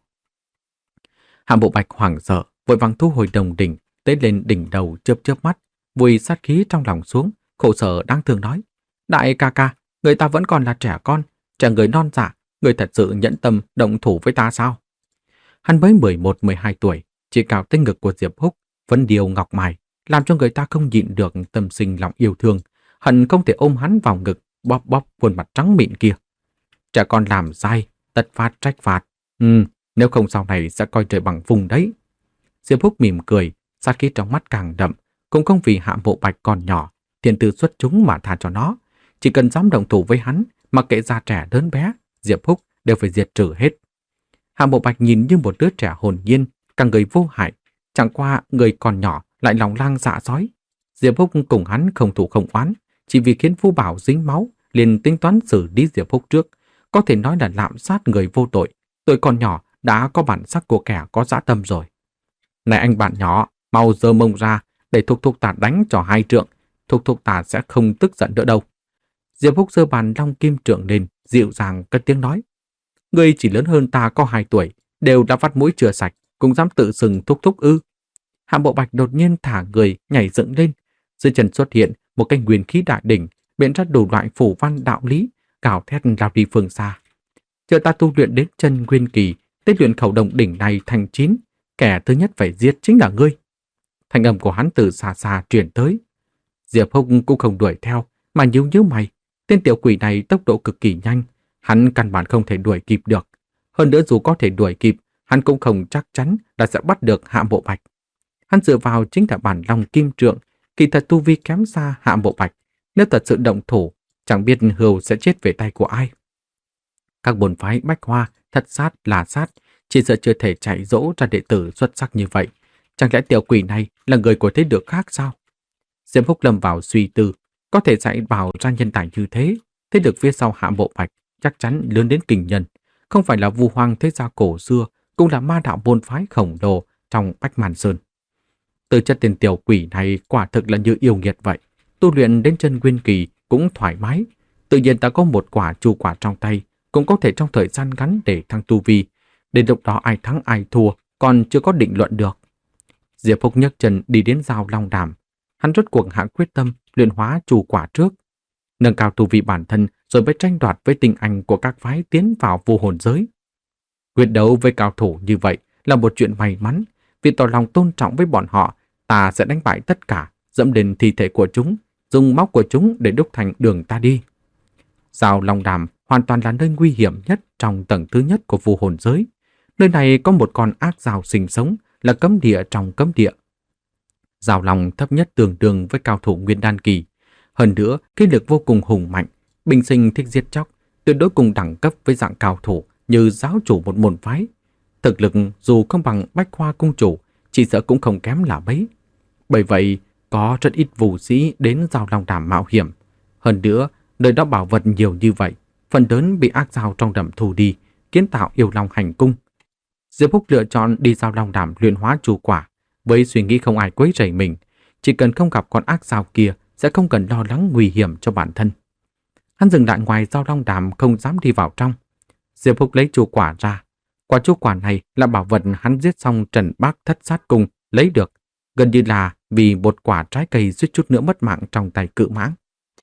Hạ Bộ Bạch hoảng sợ, vội vàng thu hồi đồng đỉnh, tế lên đỉnh đầu chớp chớp mắt, vùi sát khí trong lòng xuống, khổ sở đáng thương nói: "Đại ca ca, người ta vẫn còn là trẻ con, trẻ người non dạ, người thật sự nhẫn tâm động thủ với ta sao?" Hắn mới mười một mười hai tuổi, chỉ cào tới ngực của Diệp Húc, Vân Điều Ngọc Mài, làm cho người ta không nhịn được tâm sinh lòng yêu thương, hận không thể ôm hắn vào ngực, bóp bóp khuôn mặt trắng mịn kia. Trẻ con làm sai, tất phạt trách phạt. Ừ, nếu không sau này sẽ coi trời bằng vùng đấy. Diệp Húc mỉm cười, sát khí trong mắt càng đậm, cũng không vì Hạ Mộ Bạch còn nhỏ, thiên tư xuất chúng mà tha cho nó. Chỉ cần dám động thủ với hắn, mặc kệ già trẻ lớn bé, Diệp Húc đều phải diệt trừ hết. Hạ Mộ Bạch nhìn như một đứa trẻ hồn nhiên, cả người vô hại, chẳng qua người còn nhỏ lại lòng lang dạ sói. Diệp Húc cùng hắn không thủ không oán, chỉ vì khiến Vu Bảo dính máu, liền tính toán xử lý Diệp Húc trước, có thể nói là lạm sát người vô tội. Tuổi còn nhỏ đã có bản sắc của kẻ có dã tâm rồi. Này anh bạn nhỏ, mau giơ mông ra để thúc thúc ta đánh cho hai trượng, thúc thúc ta sẽ không tức giận nữa đâu. Diệp Húc giơ bàn long kim trượng lên, dịu dàng cất tiếng nói. Ngươi chỉ lớn hơn ta có hai tuổi, đều đã vắt mũi chưa sạch, cũng dám tự xưng thúc thúc ư? Hạ Mộ Bạch đột nhiên thả người nhảy dựng lên, dưới chân xuất hiện một cái nguyên khí đại đỉnh, biện ra đủ loại phù văn đạo lý, gào thét lao đi phương xa. Chờ ta tu luyện đến chân nguyên kỳ, tế luyện khẩu đồng đỉnh này thành chín, kẻ thứ nhất phải giết chính là ngươi. Thanh âm của hắn từ xa xa truyền tới. Diệp Húc cũng không đuổi theo, mà nhíu nhíu mày. Tên tiểu quỷ này tốc độ cực kỳ nhanh, hắn căn bản không thể đuổi kịp được. Hơn nữa dù có thể đuổi kịp, hắn cũng không chắc chắn là sẽ bắt được Hạ Mộ Bạch. Hắn dựa vào chính là bản long kim trượng, kỳ thật tu vi kém xa Hạ Mộ Bạch. Nếu thật sự động thủ, chẳng biết hươu sẽ chết về tay của ai. Các môn phái Bách Hoa, Thất Sát, Là Sát chỉ sợ chưa thể chạy dỗ ra đệ tử xuất sắc như vậy. Chẳng lẽ tiểu quỷ này là người của thế lực khác sao? Diệp Húc lâm vào suy tư, có thể dạy bảo ra nhân tài như thế, thế lực phía sau Hạ Mộ Bạch chắc chắn lớn đến kinh nhân, không phải là Vu Hoang thế gia cổ xưa, cũng là ma đạo môn phái khổng lồ trong Bách Màn Sơn. Từ chất tên tiểu quỷ này quả thực là như yêu nghiệt vậy, tu luyện đến chân nguyên kỳ cũng thoải mái. Tự nhiên ta có một quả chu quả trong tay, cũng có thể trong thời gian ngắn để thăng tu vi. Đến lúc đó ai thắng ai thua còn chưa có định luận được. Diệp Húc nhấc chân đi đến Giao Long Đàm. Hắn rốt cuộc hạ quyết tâm luyện hóa chu quả trước, nâng cao tu vi bản thân rồi mới tranh đoạt với tinh anh của các phái tiến vào vô hồn giới. Quyết đấu với cao thủ như vậy là một chuyện may mắn. Vì tỏ lòng tôn trọng với bọn họ, ta sẽ đánh bại tất cả, dẫm lên thi thể của chúng, dùng máu của chúng để đúc thành đường ta đi. Giao Long Đàm hoàn toàn là nơi nguy hiểm nhất trong tầng thứ nhất của vô hồn giới. Nơi này có một con ác giao sinh sống, là cấm địa trong cấm địa. Giao Long thấp nhất tương đương với cao thủ nguyên đan kỳ. Hơn nữa, khí lực vô cùng hùng mạnh, bình sinh thích giết chóc, tuyệt đối cùng đẳng cấp với dạng cao thủ như giáo chủ một môn phái. Thực lực dù không bằng Bách Hoa cung chủ, chỉ sợ cũng không kém là mấy. Bởi vậy, có rất ít vũ sĩ đến Giao Long Đàm mạo hiểm. Hơn nữa, nơi đó bảo vật nhiều như vậy, phần lớn bị ác giao trong đầm thu đi, kiến tạo yêu long hành cung. Diệp Húc lựa chọn đi Giao Long Đàm luyện hóa chu quả, với suy nghĩ không ai quấy rầy mình, chỉ cần không gặp con ác giao kia sẽ không cần lo lắng nguy hiểm cho bản thân. Hắn dừng lại ngoài Giao Long Đàm, không dám đi vào trong. Diệp Húc lấy chu quả ra. Quả chu quả này là bảo vật hắn giết xong Trần Bác Thất Sát Cung lấy được, gần như là vì một quả trái cây suýt chút nữa mất mạng trong tay cự mãng.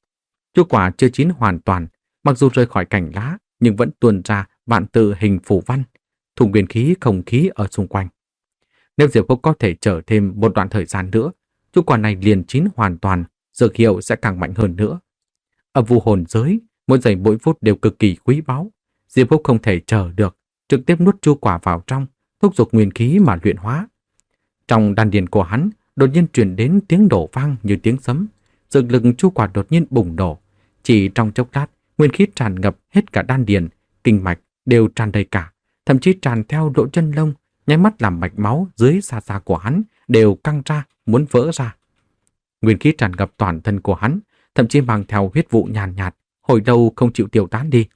Chu quả chưa chín hoàn toàn, mặc dù rời khỏi cành lá nhưng vẫn tuôn ra vạn tự hình phù văn, thùng nguyên khí không khí ở xung quanh. Nếu Diệp Húc có thể chờ thêm một đoạn thời gian nữa, chu quả này liền chín hoàn toàn, dược hiệu sẽ càng mạnh hơn nữa. Ở vu hồn giới, mỗi giây mỗi phút đều cực kỳ quý báu. Diệp Húc không thể chờ được, trực tiếp nuốt chu quả vào trong, thúc giục nguyên khí mà luyện hóa. Trong đan điền của hắn, đột nhiên truyền đến tiếng đổ vang như tiếng sấm. Dược lực chu quả đột nhiên bùng nổ. Chỉ trong chốc lát, nguyên khí tràn ngập hết cả đan điền, kinh mạch đều tràn đầy cả, thậm chí tràn theo lỗ chân lông, nháy mắt làm mạch máu dưới xa xa của hắn đều căng ra, muốn vỡ ra. Nguyên khí tràn ngập toàn thân của hắn, thậm chí mang theo huyết vụ nhàn nhạt, nhạt, hồi lâu không chịu tiêu tán đi.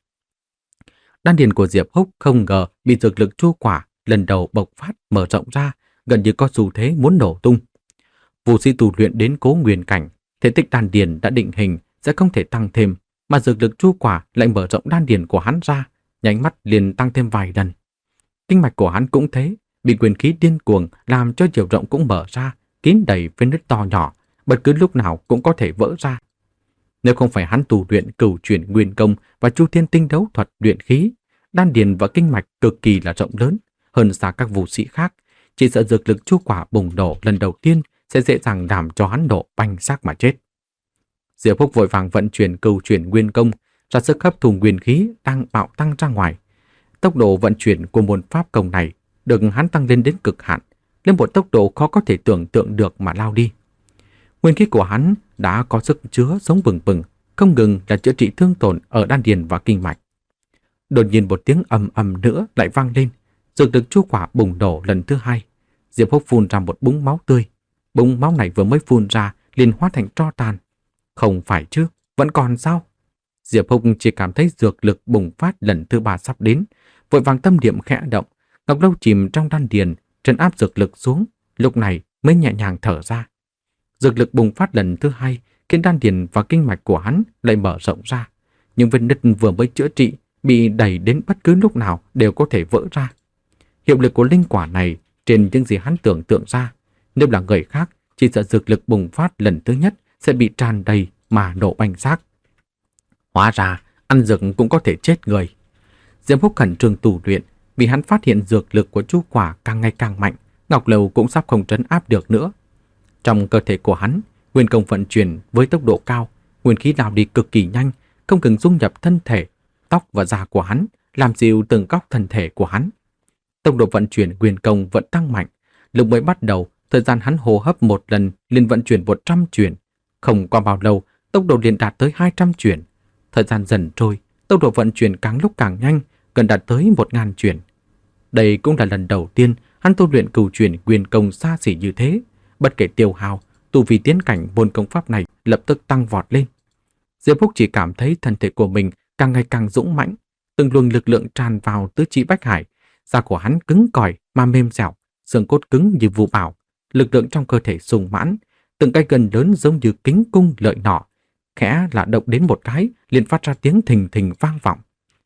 Đan điền của Diệp Húc không ngờ bị dược lực chu quả lần đầu bộc phát mở rộng ra, gần như có xu thế muốn nổ tung. Vũ sĩ tu luyện đến cố nguyên cảnh, thể tích đan điền đã định hình sẽ không thể tăng thêm, mà dược lực chu quả lại mở rộng đan điền của hắn ra, nháy mắt liền tăng thêm vài lần. Kinh mạch của hắn cũng thế, bị nguyên khí điên cuồng làm cho chiều rộng cũng mở ra, kín đầy vết nứt to nhỏ, bất cứ lúc nào cũng có thể vỡ ra. Nếu không phải hắn tu luyện cửu chuyển nguyên công và chu thiên tinh đấu thuật luyện khí, đan điền và kinh mạch cực kỳ là rộng lớn, hơn xa các vũ sĩ khác, chỉ sợ dược lực chu quả bùng nổ lần đầu tiên sẽ dễ dàng làm cho hắn nổ banh xác mà chết. Diệp Húc vội vàng vận chuyển cửu chuyển nguyên công, ra sức hấp thụ nguyên khí đang bạo tăng ra ngoài. Tốc độ vận chuyển của môn pháp công này được hắn tăng lên đến cực hạn, lên một tốc độ khó có thể tưởng tượng được mà lao đi. Nguyên khí của hắn đã có sức chứa sống bừng bừng, không ngừng là chữa trị thương tổn ở đan điền và kinh mạch. Đột nhiên một tiếng ầm ầm nữa lại vang lên, dược lực chu quả bùng nổ lần thứ hai. Diệp Húc phun ra một búng máu tươi. Búng máu này vừa mới phun ra liền hóa thành tro tàn. Không phải chứ, vẫn còn sao? Diệp Húc chỉ cảm thấy dược lực bùng phát lần thứ ba sắp đến, vội vàng tâm niệm khẽ động, ngọc lâu chìm trong đan điền, trấn áp dược lực xuống, lúc này mới nhẹ nhàng thở ra. Dược lực bùng phát lần thứ hai khiến đan điền và kinh mạch của hắn lại mở rộng ra, nhưng vết nứt vừa mới chữa trị bị đẩy đến bất cứ lúc nào đều có thể vỡ ra. Hiệu lực của linh quả này trên những gì hắn tưởng tượng ra, nếu là người khác chỉ sợ dược lực bùng phát lần thứ nhất sẽ bị tràn đầy mà nổ banh xác. Hóa ra ăn dược cũng có thể chết người. Diệp Húc khẩn trương tu luyện, vì hắn phát hiện dược lực của chu quả càng ngày càng mạnh, ngọc lầu cũng sắp không trấn áp được nữa. Trong cơ thể của hắn, nguyên công vận chuyển với tốc độ cao, nguyên khí lao đi cực kỳ nhanh, không ngừng dung nhập thân thể, tóc và da của hắn, làm dịu từng góc thân thể của hắn. Tốc độ vận chuyển nguyên công vẫn tăng mạnh. Lúc mới bắt đầu, thời gian hắn hô hấp một lần liền vận chuyển một trăm chuyển. Không qua bao lâu, tốc độ liền đạt tới hai trăm chuyển. Thời gian dần trôi, tốc độ vận chuyển càng lúc càng nhanh, gần đạt tới một nghìn chuyển. Đây cũng là lần đầu tiên hắn tu luyện cửu chuyển nguyên công xa xỉ như thế. Bất kể tiêu hao, tu vi tiến cảnh môn công pháp này lập tức tăng vọt lên. Diệp Húc chỉ cảm thấy thân thể của mình càng ngày càng dũng mãnh, từng luồng lực lượng tràn vào tứ chi bách hải, da của hắn cứng cỏi mà mềm dẻo, xương cốt cứng như vũ bảo, lực lượng trong cơ thể sung mãn, từng cái gần lớn giống như kính cung lợi nỏ, khẽ là động đến một cái liền phát ra tiếng thình thình vang vọng.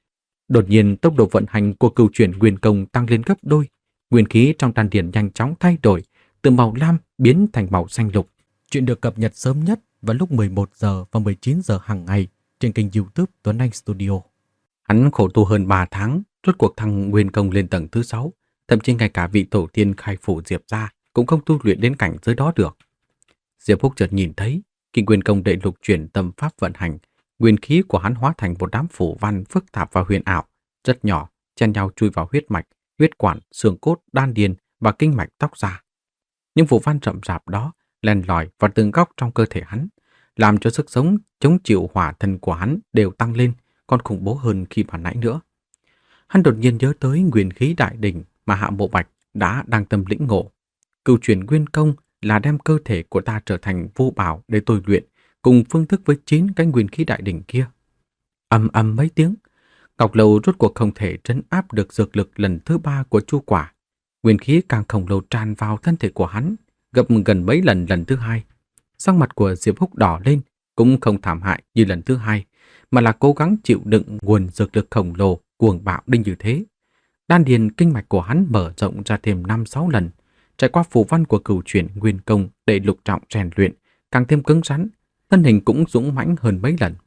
Đột nhiên tốc độ vận hành của cửu chuyển nguyên công tăng lên gấp đôi, nguyên khí trong đan điền nhanh chóng thay đổi, từ màu lam biến thành màu xanh lục. Chuyện được cập nhật sớm nhất vào lúc mười một giờ và mười chín giờ hàng ngày trên kênh YouTube Tuấn Anh Studio. Hắn khổ tu hơn ba tháng, rốt cuộc thăng nguyên công lên tầng thứ sáu, thậm chí ngay cả vị tổ tiên khai phủ Diệp gia cũng không tu luyện đến cảnh giới đó được. Diệp Húc chợt nhìn thấy, khi nguyên công đệ lục chuyển tâm pháp vận hành, nguyên khí của hắn hóa thành một đám phủ văn phức tạp và huyền ảo, rất nhỏ, chen nhau chui vào huyết mạch, huyết quản, xương cốt, đan điền và kinh mạch tóc da. Những phủ văn rậm rạp đó len lỏi vào từng góc trong cơ thể hắn, làm cho sức sống chống chịu hỏa thần của hắn đều tăng lên, còn khủng bố hơn khi mà nãy nữa. Hắn đột nhiên nhớ tới nguyên khí đại đỉnh mà Hạ Mộ Bạch đã đang tâm lĩnh ngộ. Cửu chuyển nguyên công là đem cơ thể của ta trở thành vô bảo để tôi luyện, cùng phương thức với chín cái nguyên khí đại đỉnh kia. Ầm ầm mấy tiếng, ngọc lầu rốt cuộc không thể trấn áp được dược lực lần thứ ba của chu quả. Nguyên khí càng khổng lồ tràn vào thân thể của hắn, gấp gần mấy lần lần thứ hai. Sắc mặt của Diệp Húc đỏ lên, cũng không thảm hại như lần thứ hai, mà là cố gắng chịu đựng nguồn dược lực khổng lồ cuồng bạo đến như thế. Đan điền kinh mạch của hắn mở rộng ra thêm năm sáu lần, trải qua phù văn của cửu chuyển nguyên công để lục trọng rèn luyện, càng thêm cứng rắn, thân hình cũng dũng mãnh hơn mấy lần.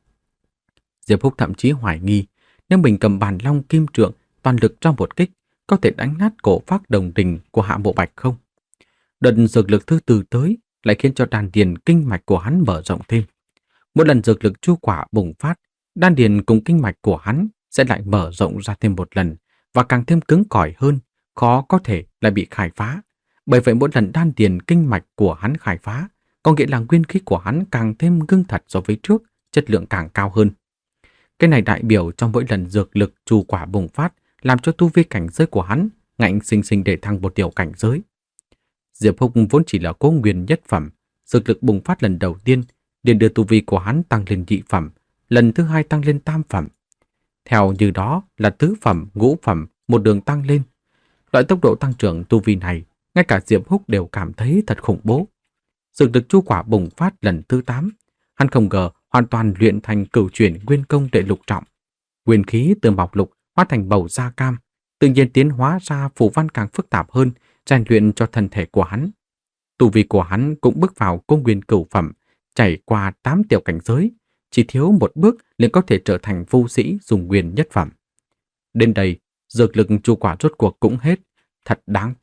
Diệp Húc thậm chí hoài nghi, nếu mình cầm bàn long kim trượng toàn lực trong một kích, có thể đánh nát cổ phác đồng đình của Hạ Mộ Bạch không? Đợt dược lực thứ tư tới lại khiến cho đan điền kinh mạch của hắn mở rộng thêm. Mỗi lần dược lực chu quả bùng phát, đan điền cùng kinh mạch của hắn sẽ lại mở rộng ra thêm một lần và càng thêm cứng cỏi hơn, khó có thể lại bị khai phá. Bởi vậy mỗi lần đan điền kinh mạch của hắn khai phá, có nghĩa là nguyên khí của hắn càng thêm ngưng thật so với trước, chất lượng càng cao hơn. Cái này đại biểu trong mỗi lần dược lực chu quả bùng phát, làm cho tu vi cảnh giới của hắn ngạnh sinh sinh để thăng một tiểu cảnh giới. Diệp Húc vốn chỉ là cố nguyên nhất phẩm, dược lực bùng phát lần đầu tiên liền đưa tu vi của hắn tăng lên nhị phẩm, lần thứ hai tăng lên tam phẩm. Theo như đó là tứ phẩm, ngũ phẩm, một đường tăng lên. Loại tốc độ tăng trưởng tu vi này, ngay cả Diệp Húc đều cảm thấy thật khủng bố. Dược lực chu quả bùng phát lần thứ tám, hắn không ngờ hoàn toàn luyện thành cửu chuyển nguyên công đệ lục trọng. Nguyên khí từ mọc lục hóa thành bầu da cam, tự nhiên tiến hóa ra phù văn càng phức tạp hơn, rèn luyện cho thân thể của hắn. Tu vi của hắn cũng bước vào công nguyên cửu phẩm, trải qua tám tiểu cảnh giới, chỉ thiếu một bước liền có thể trở thành vô sĩ dùng nguyên nhất phẩm. Đến đây, dược lực chu quả rốt cuộc cũng hết, thật đáng tiếc,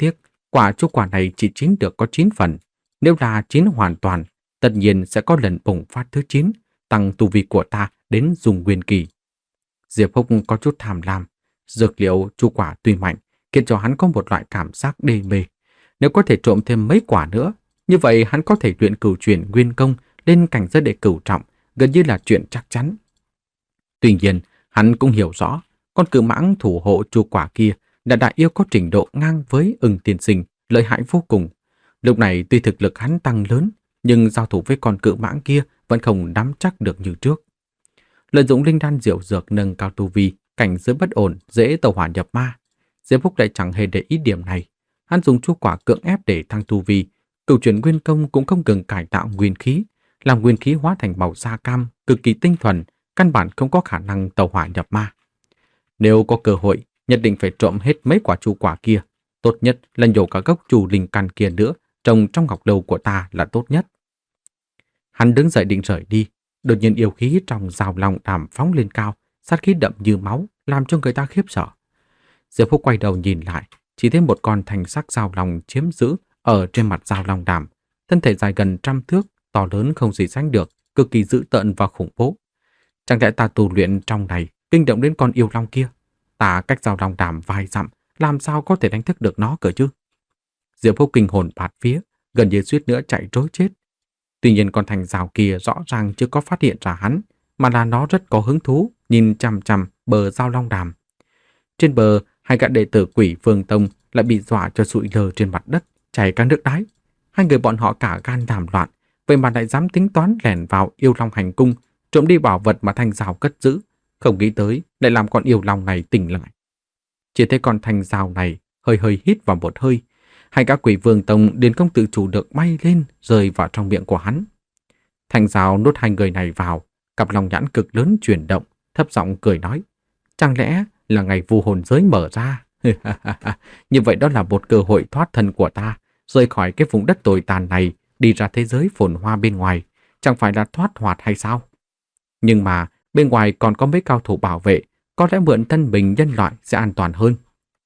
Quả chu quả này chỉ chín được có chín phần. Nếu là chín hoàn toàn, tất nhiên sẽ có lần bùng phát thứ chín, tăng tu vi của ta đến dùng nguyên kỳ. Diệp Húc có chút tham lam. Dược liệu chu quả tuy mạnh, khiến cho hắn có một loại cảm giác đê mê. Nếu có thể trộm thêm mấy quả nữa, như vậy hắn có thể luyện cửu chuyển nguyên công lên cảnh giới đệ cửu trọng, gần như là chuyện chắc chắn. Tuy nhiên, hắn cũng hiểu rõ, con cự mãng thủ hộ chu quả kia đã đại yêu có trình độ ngang với Ưng tiên sinh, lợi hại vô cùng. Lúc này tuy thực lực hắn tăng lớn, nhưng giao thủ với con cự mãng kia vẫn không nắm chắc được như trước. Lợi dụng linh đan diệu dược nâng cao tu vi, cảnh giới bất ổn, dễ tẩu hỏa nhập ma. Diệp Phúc lại chẳng hề để ý điểm này. Hắn dùng chu quả cưỡng ép để thăng tu vi, cửu chuyển nguyên công cũng không ngừng cải tạo nguyên khí, làm nguyên khí hóa thành màu da cam, cực kỳ tinh thuần, căn bản không có khả năng tẩu hỏa nhập ma. Nếu có cơ hội, nhất định phải trộm hết mấy quả chu quả kia. Tốt nhất là nhổ cả gốc chu linh căn kia nữa, trồng trong ngọc lâu của ta là tốt nhất. Hắn đứng dậy định rời đi, đột nhiên yêu khí trong dao long đàm phóng lên cao, sát khí đậm như máu, làm cho người ta khiếp sợ. Diệp Phúc quay đầu nhìn lại, chỉ thấy một con thành sắc dao long chiếm giữ ở trên mặt dao long đàm, thân thể dài gần trăm thước, to lớn không gì sánh được, cực kỳ dữ tợn và khủng bố. Chẳng lẽ ta tu luyện trong này kinh động đến con yêu long kia? Ta cách dao long đàm vài dặm, làm sao có thể đánh thức được nó cơ chứ? Diệp Phúc kinh hồn bạt phía, gần như suýt nữa chạy trối chết. Tuy nhiên con thành rào kia rõ ràng chưa có phát hiện ra hắn, mà là nó rất có hứng thú, nhìn chằm chằm bờ dao long đàm. Trên bờ, hai gã đệ tử Quỷ Vương Tông lại bị dọa cho sụi lơ trên mặt đất, chảy cả nước đái. Hai người bọn họ cả gan làm loạn, vậy mà lại dám tính toán lẻn vào yêu long hành cung, trộm đi bảo vật mà thanh rào cất giữ, không nghĩ tới lại làm con yêu long này tỉnh lại. Chỉ thấy con thanh rào này hơi hơi hít vào một hơi, hai gã Quỷ Vương Tông liền không tự chủ được bay lên, rơi vào trong miệng của hắn. Thanh rào nuốt hai người này vào, cặp lòng nhãn cực lớn chuyển động, thấp giọng cười nói: chẳng lẽ là ngày vu hồn giới mở ra? Như vậy đó là một cơ hội thoát thân của ta, rời khỏi cái vùng đất tồi tàn này, đi ra thế giới phồn hoa bên ngoài, chẳng phải là thoát hoạt hay sao? Nhưng mà bên ngoài còn có mấy cao thủ bảo vệ, có lẽ mượn thân mình nhân loại sẽ an toàn hơn.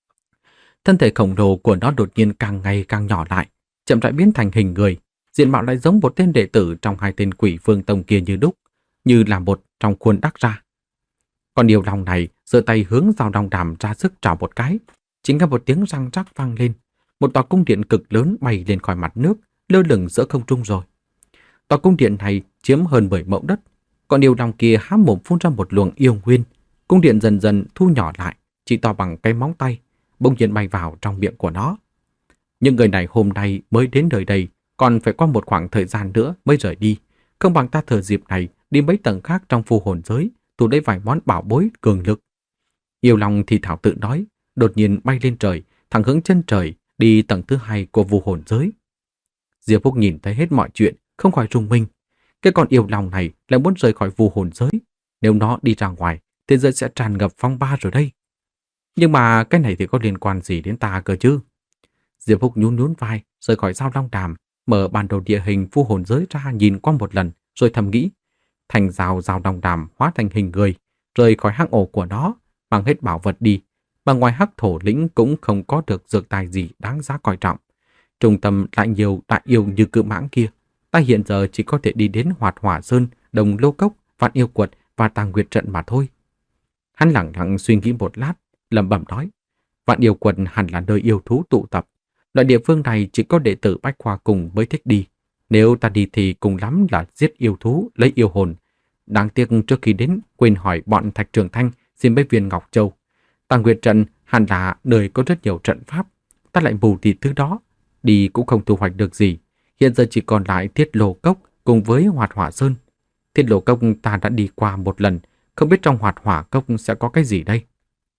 Thân thể khổng lồ của nó đột nhiên càng ngày càng nhỏ lại, chậm rãi biến thành hình người, diện mạo lại giống một tên đệ tử trong hai tên Quỷ Vương Tông kia như đúc, như là một trong khuôn đắc ra. Con yêu long này giơ tay hướng dao long đàm ra sức trảo một cái, chỉ nghe một tiếng răng rắc vang lên, một tòa cung điện cực lớn bay lên khỏi mặt nước, lơ lửng giữa không trung rồi. Tòa cung điện này chiếm hơn mười mẫu đất, con yêu long kia há mồm phun ra một luồng yêu nguyên, cung điện dần dần thu nhỏ lại, chỉ to bằng cái móng tay, bỗng nhiên bay vào trong miệng của nó. Những người này hôm nay mới đến nơi đây, còn phải qua một khoảng thời gian nữa mới rời đi, không bằng ta thừa dịp này đi mấy tầng khác trong phù hồn giới, thu lấy vài món bảo bối cường lực. Yêu long thì thảo tự nói, đột nhiên bay lên trời, thẳng hướng chân trời, đi tầng thứ hai của phù hồn giới. Diệp Phúc nhìn thấy hết mọi chuyện, không khỏi rung mình. Cái con yêu long này lại muốn rời khỏi phù hồn giới, nếu nó đi ra ngoài, thế giới sẽ tràn ngập phong ba rồi đây. Nhưng mà cái này thì có liên quan gì đến ta cơ chứ? Diệp Phúc nhún nhún vai, rời khỏi dao long đàm, mở bản đồ địa hình phù hồn giới ra nhìn qua một lần, rồi thầm nghĩ, thành rào dao long đàm hóa thành hình người, rời khỏi hang ổ của nó, mang hết bảo vật đi, mà ngoài hắc thổ lĩnh cũng không có được dược tài gì đáng giá coi trọng. Trung tâm lại nhiều đại yêu như cự mãng kia, ta hiện giờ chỉ có thể đi đến Hoạt Hỏa Sơn, Đồng Lô Cốc, Vạn Yêu Quật và Tàng Nguyệt Trận mà thôi. Hắn lặng lặng suy nghĩ một lát, lẩm bẩm nói, Vạn Yêu Quật hẳn là nơi yêu thú tụ tập. Loại địa phương này chỉ có đệ tử Bách Khoa cùng mới thích đi. Nếu ta đi thì cùng lắm là giết yêu thú, lấy yêu hồn. Đáng tiếc trước khi đến, quên hỏi bọn Thạch Trường Thanh xin mấy viên Ngọc Châu. Tàng Nguyệt Trận hẳn là nơi có rất nhiều trận pháp. Ta lại mù tịt thứ đó, đi cũng không thu hoạch được gì. Hiện giờ chỉ còn lại Thiết Lô Cốc cùng với Hoạt Hỏa Sơn. Thiết Lô Cốc ta đã đi qua một lần, không biết trong Hoạt Hỏa Cốc sẽ có cái gì đây.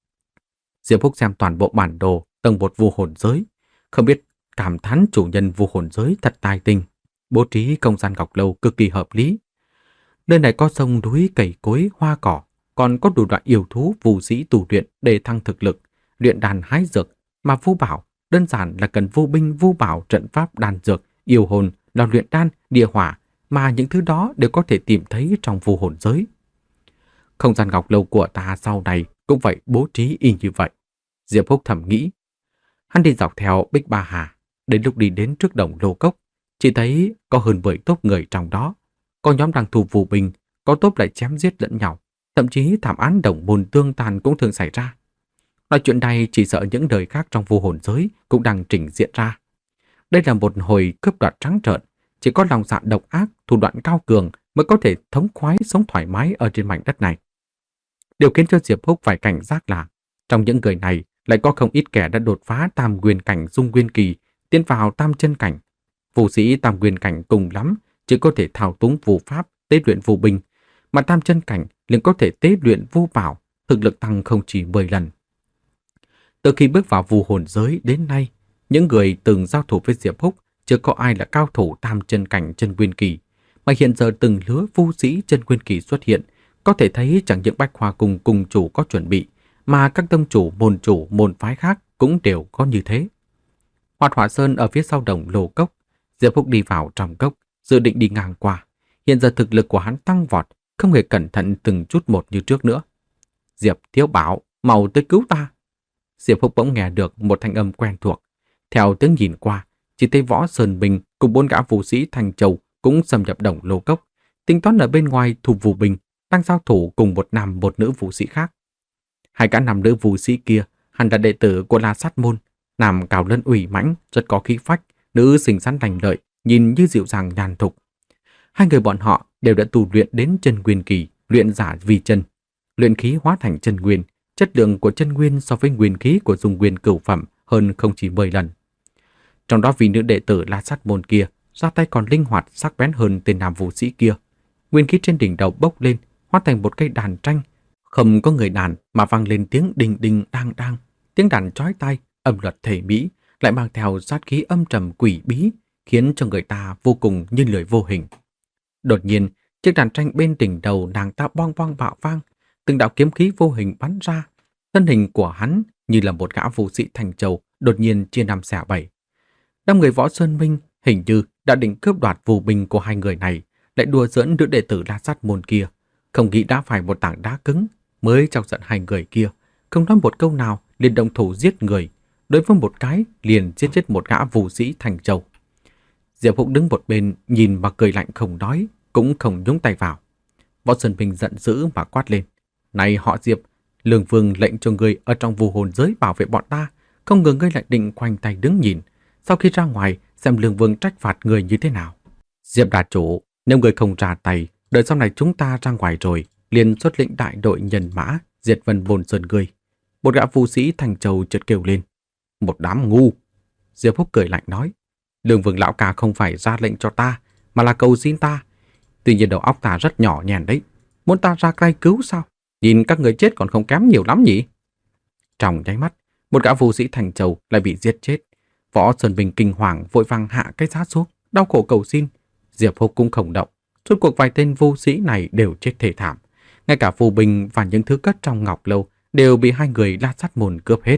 Diệp Phúc xem toàn bộ bản đồ tầng một vu hồn giới, không biết cảm thán chủ nhân vu hồn giới thật tài tình, bố trí không gian ngọc lâu cực kỳ hợp lý. Nơi này có sông núi, cày cối, hoa cỏ, còn có đủ loại yêu thú vu sĩ tu luyện để thăng thực lực, luyện đàn hái dược, mà vu bảo đơn giản là cần vu binh, vu bảo, trận pháp, đan dược, yêu hồn, lò luyện đan, địa hỏa, mà những thứ đó đều có thể tìm thấy trong vu hồn giới. Không gian ngọc lâu của ta sau này cũng vậy bố trí y như vậy. Diệp Phúc thầm nghĩ. Hắn đi dọc theo Bích Ba Hà, Đến lúc đi đến trước đồng lô cốc, chỉ thấy có hơn mười tốp người trong đó. Có nhóm đang thu phù binh, có tốp lại chém giết lẫn nhau. Thậm chí thảm án đồng môn tương tàn cũng thường xảy ra. Loại chuyện này chỉ sợ những đời khác trong vô hồn giới cũng đang trình diễn ra. Đây là một hồi cướp đoạt trắng trợn, chỉ có lòng dạ độc ác, thủ đoạn cao cường mới có thể thống khoái sống thoải mái ở trên mảnh đất này. Điều khiến cho Diệp Húc phải cảnh giác là trong những người này lại có không ít kẻ đã đột phá tam nguyên cảnh dung nguyên kỳ, tiến vào tam chân cảnh. Vũ sĩ tam nguyên cảnh cùng lắm chỉ có thể thao túng phù pháp, tế luyện phù binh, mà tam chân cảnh liền có thể tế luyện vu bảo, thực lực tăng không chỉ mười lần. Từ khi bước vào vu hồn giới đến nay, những người từng giao thủ với Diệp Húc chưa có ai là cao thủ tam chân cảnh chân nguyên kỳ, mà hiện giờ từng lứa vu sĩ chân nguyên kỳ xuất hiện, có thể thấy chẳng những Bách Hoa Cung cùng chủ có chuẩn bị, mà các tông chủ, môn chủ, môn phái khác cũng đều có như thế. Hoạt Hỏa Sơn ở phía sau đồng lô cốc, Diệp Húc đi vào trong cốc, dự định đi ngang qua. Hiện giờ thực lực của hắn tăng vọt, không hề cẩn thận từng chút một như trước nữa. Diệp Thiếu Bảo, mau tới cứu ta. Diệp Húc bỗng nghe được một thanh âm quen thuộc. Theo tiếng nhìn qua, chỉ thấy Võ Sơn Bình cùng bốn gã vũ sĩ Thành Châu cũng xâm nhập đồng lô cốc, tính toán ở bên ngoài thủ vũ bình đang giao thủ cùng một nam một nữ vũ sĩ khác. Hai gã nam nữ vũ sĩ kia hẳn là đệ tử của La Sát Môn, nam cao lớn ủy mãnh, rất có khí phách, nữ xinh xắn lành lợi, nhìn như dịu dàng nhàn thục. Hai người bọn họ đều đã tu luyện đến chân nguyên kỳ, luyện giả vì chân, luyện khí hóa thành chân nguyên, chất lượng của chân nguyên so với nguyên khí của dung nguyên cửu phẩm hơn không chỉ mười lần. Trong đó vị nữ đệ tử La Sát Môn kia ra tay còn linh hoạt sắc bén hơn tên nam vũ sĩ kia. Nguyên khí trên đỉnh đầu bốc lên, hóa thành một cây đàn tranh, không có người đàn mà vang lên tiếng đình đình đang đang, tiếng đàn chói tai, âm luật thể mỹ, lại mang theo sát khí âm trầm quỷ bí, khiến cho người ta vô cùng như lưỡi vô hình. Đột nhiên, chiếc đàn tranh bên đỉnh đầu nàng ta boang boang bạo vang, từng đạo kiếm khí vô hình bắn ra. Thân hình của hắn như là một gã vũ sĩ Thành Châu đột nhiên chia năm xẻ bảy. Năm người Võ Sơn Minh hình như đã định cướp đoạt phù binh của hai người này, lại đùa giỡn nữ đệ tử La Sát Môn kia, không nghĩ đã phải một tảng đá cứng mới chọc giận hai người kia, không nói một câu nào liền động thủ giết người, đối với một cái liền giết chết một gã vũ sĩ Thành Châu. Diệp Húc đứng một bên nhìn mà cười lạnh không nói, cũng không nhúng tay vào. Võ Sơn Minh giận dữ mà quát lên: "Này họ Diệp, Lương Vương lệnh cho ngươi ở trong vu hồn giới bảo vệ bọn ta, không ngờ ngươi lại định khoanh tay đứng nhìn, sau khi ra ngoài xem Lương Vương trách phạt người như thế nào." "Diệp đà chủ, nếu ngươi không ra tay, đợi sau này chúng ta ra ngoài rồi, liền xuất lĩnh đại đội nhân mã diệt Vân Bồn Sơn ngươi." Một gã vũ sĩ Thành Châu chợt kêu lên. "Một đám ngu." Diệp Húc cười lạnh nói: "Lương Vương lão ca không phải ra lệnh cho ta, mà là cầu xin ta. Tuy nhiên đầu óc ta rất nhỏ nhèn đấy, muốn ta ra tay cứu sao? Nhìn các người chết còn không kém nhiều lắm nhỉ?" Trong nháy mắt, một gã vũ sĩ Thành Châu lại bị giết chết. Võ Sơn Bình kinh hoàng vội vàng hạ cái giá xuống, đau khổ cầu xin. Diệp Húc cũng không động. Suốt cuộc vài tên vũ sĩ này đều chết thê thảm. Ngay cả phù binh và những thứ cất trong ngọc lâu đều bị hai người La Sát Môn cướp hết.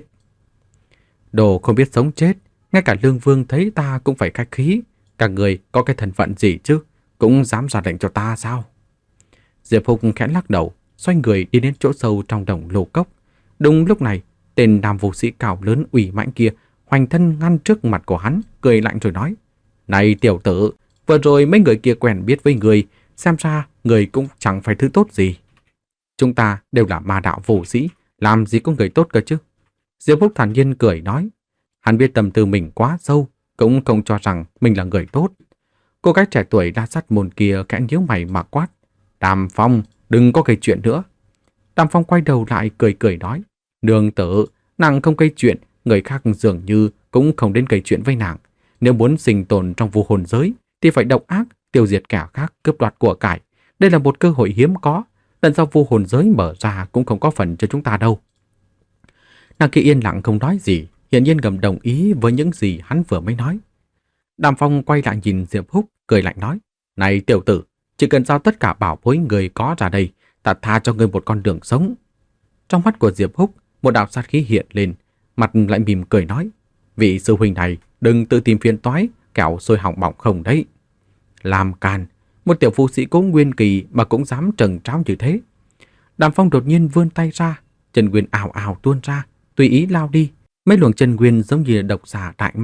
Đồ không biết sống chết, ngay cả Lương Vương thấy ta cũng phải khách khí. Các người có cái thân phận gì chứ, cũng dám ra lệnh cho ta sao? Diệp Húc khẽ lắc đầu, xoay người đi đến chỗ sâu trong đồng lô cốc. Đúng lúc này, tên nam vũ sĩ cao lớn ủy mãnh kia hoành thân ngăn trước mặt của hắn, cười lạnh rồi nói: "Này tiểu tử, vừa rồi mấy người kia quen biết với người, xem ra người cũng chẳng phải thứ tốt gì. Chúng ta đều là ma đạo vũ sĩ, làm gì có người tốt cơ chứ?" Diệp Húc thản nhiên cười nói. Hắn biết tâm tư mình quá sâu, cũng không cho rằng mình là người tốt. Cô gái trẻ tuổi La Sát Môn kia khẽ nhíu mày mà quát: "Đàm Phong, đừng có gây chuyện nữa." Đàm Phong quay đầu lại cười cười nói: "Nương tử, nàng không gây chuyện, người khác dường như cũng không đến gây chuyện với nàng. Nếu muốn sinh tồn trong vu hồn giới thì phải độc ác, tiêu diệt kẻ khác, cướp đoạt của cải. Đây là một cơ hội hiếm có, lần sau vu hồn giới mở ra cũng không có phần cho chúng ta đâu." Nàng kia yên lặng không nói gì, hiển nhiên ngầm đồng ý với những gì hắn vừa mới nói. Đàm Phong quay lại nhìn Diệp Húc, cười lạnh nói: "Này tiểu tử, chỉ cần giao tất cả bảo bối người có ra đây, ta tha cho ngươi một con đường sống." Trong mắt của Diệp Húc, một đạo sát khí hiện lên, mặt lại mỉm cười nói: "Vị sư huynh này, đừng tự tìm phiền toái, kẻo sôi hỏng bỏng không đấy." Làm càn, một tiểu phu sĩ cố nguyên kỳ mà cũng dám trần tráo như thế. Đàm Phong đột nhiên vươn tay ra, chân nguyên ào ào tuôn ra, tùy ý lao đi. Mấy luồng chân nguyên giống như độc xà đại mãng,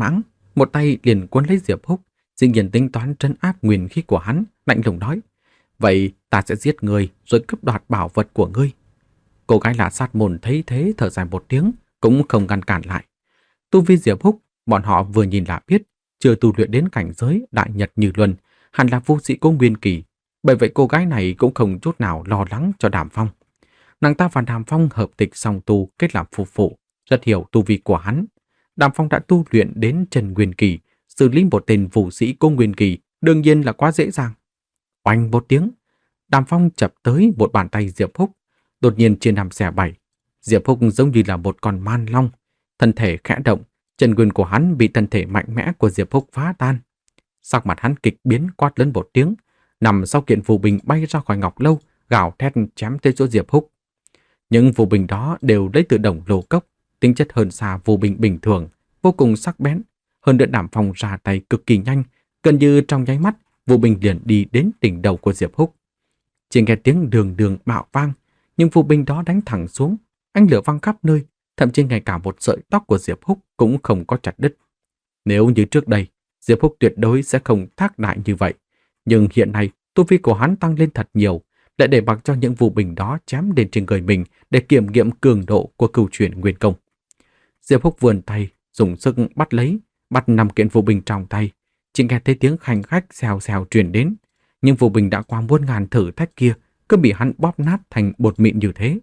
một tay liền cuốn lấy Diệp Húc, dĩ nhiên tính toán trấn áp nguyên khí của hắn, lạnh lùng nói: "Vậy ta sẽ giết ngươi rồi cướp đoạt bảo vật của ngươi." Cô gái lạ sát môn thấy thế thở dài một tiếng, cũng không ngăn cản lại. Tu vi Diệp Húc, bọn họ vừa nhìn là biết, chưa tu luyện đến cảnh giới đại nhật như luân, hẳn là vô sĩ cô nguyên kỳ. Bởi vậy cô gái này cũng không chút nào lo lắng cho Đàm Phong. Nàng ta và Đàm Phong hợp tịch song tu kết làm phu phụ, rất hiểu tu vi của hắn. Đàm Phong đã tu luyện đến Trần Nguyên Kỳ, xử lý một tên vũ sĩ cô Nguyên Kỳ đương nhiên là quá dễ dàng. Oanh một tiếng, Đàm Phong chập tới một bàn tay Diệp Húc, đột nhiên chia năm xẻ bảy. Diệp Húc giống như là một con man long, thân thể khẽ động, chân nguyên của hắn bị thân thể mạnh mẽ của Diệp Húc phá tan. Sắc mặt hắn kịch biến, quát lớn một tiếng, nằm sau kiện phù bình bay ra khỏi ngọc lâu, gào thét chém tới chỗ Diệp Húc. Những phù bình đó đều lấy từ đồng lô cốc, tính chất hơn xa phù bình bình thường, vô cùng sắc bén. Hơn nữa Đàm Phong ra tay cực kỳ nhanh, gần như trong nháy mắt, phù bình liền đi đến đỉnh đầu của Diệp Húc. Chỉ nghe tiếng đường đường bạo vang, nhưng phù bình đó đánh thẳng xuống, ánh lửa văng khắp nơi, thậm chí ngay cả một sợi tóc của Diệp Húc cũng không có chặt đứt. Nếu như trước đây, Diệp Húc tuyệt đối sẽ không thác đại như vậy, nhưng hiện nay tu vi của hắn tăng lên thật nhiều, lại để mặc cho những phù bình đó chém đến trên người mình để kiểm nghiệm cường độ của cửu chuyển nguyên công. Diệp Húc vươn tay, dùng sức bắt lấy, bắt năm kiện phù bình trong tay, chỉ nghe thấy tiếng khanh khách xèo xèo truyền đến, nhưng phù bình đã qua muôn ngàn thử thách kia cứ bị hắn bóp nát thành bột mịn như thế.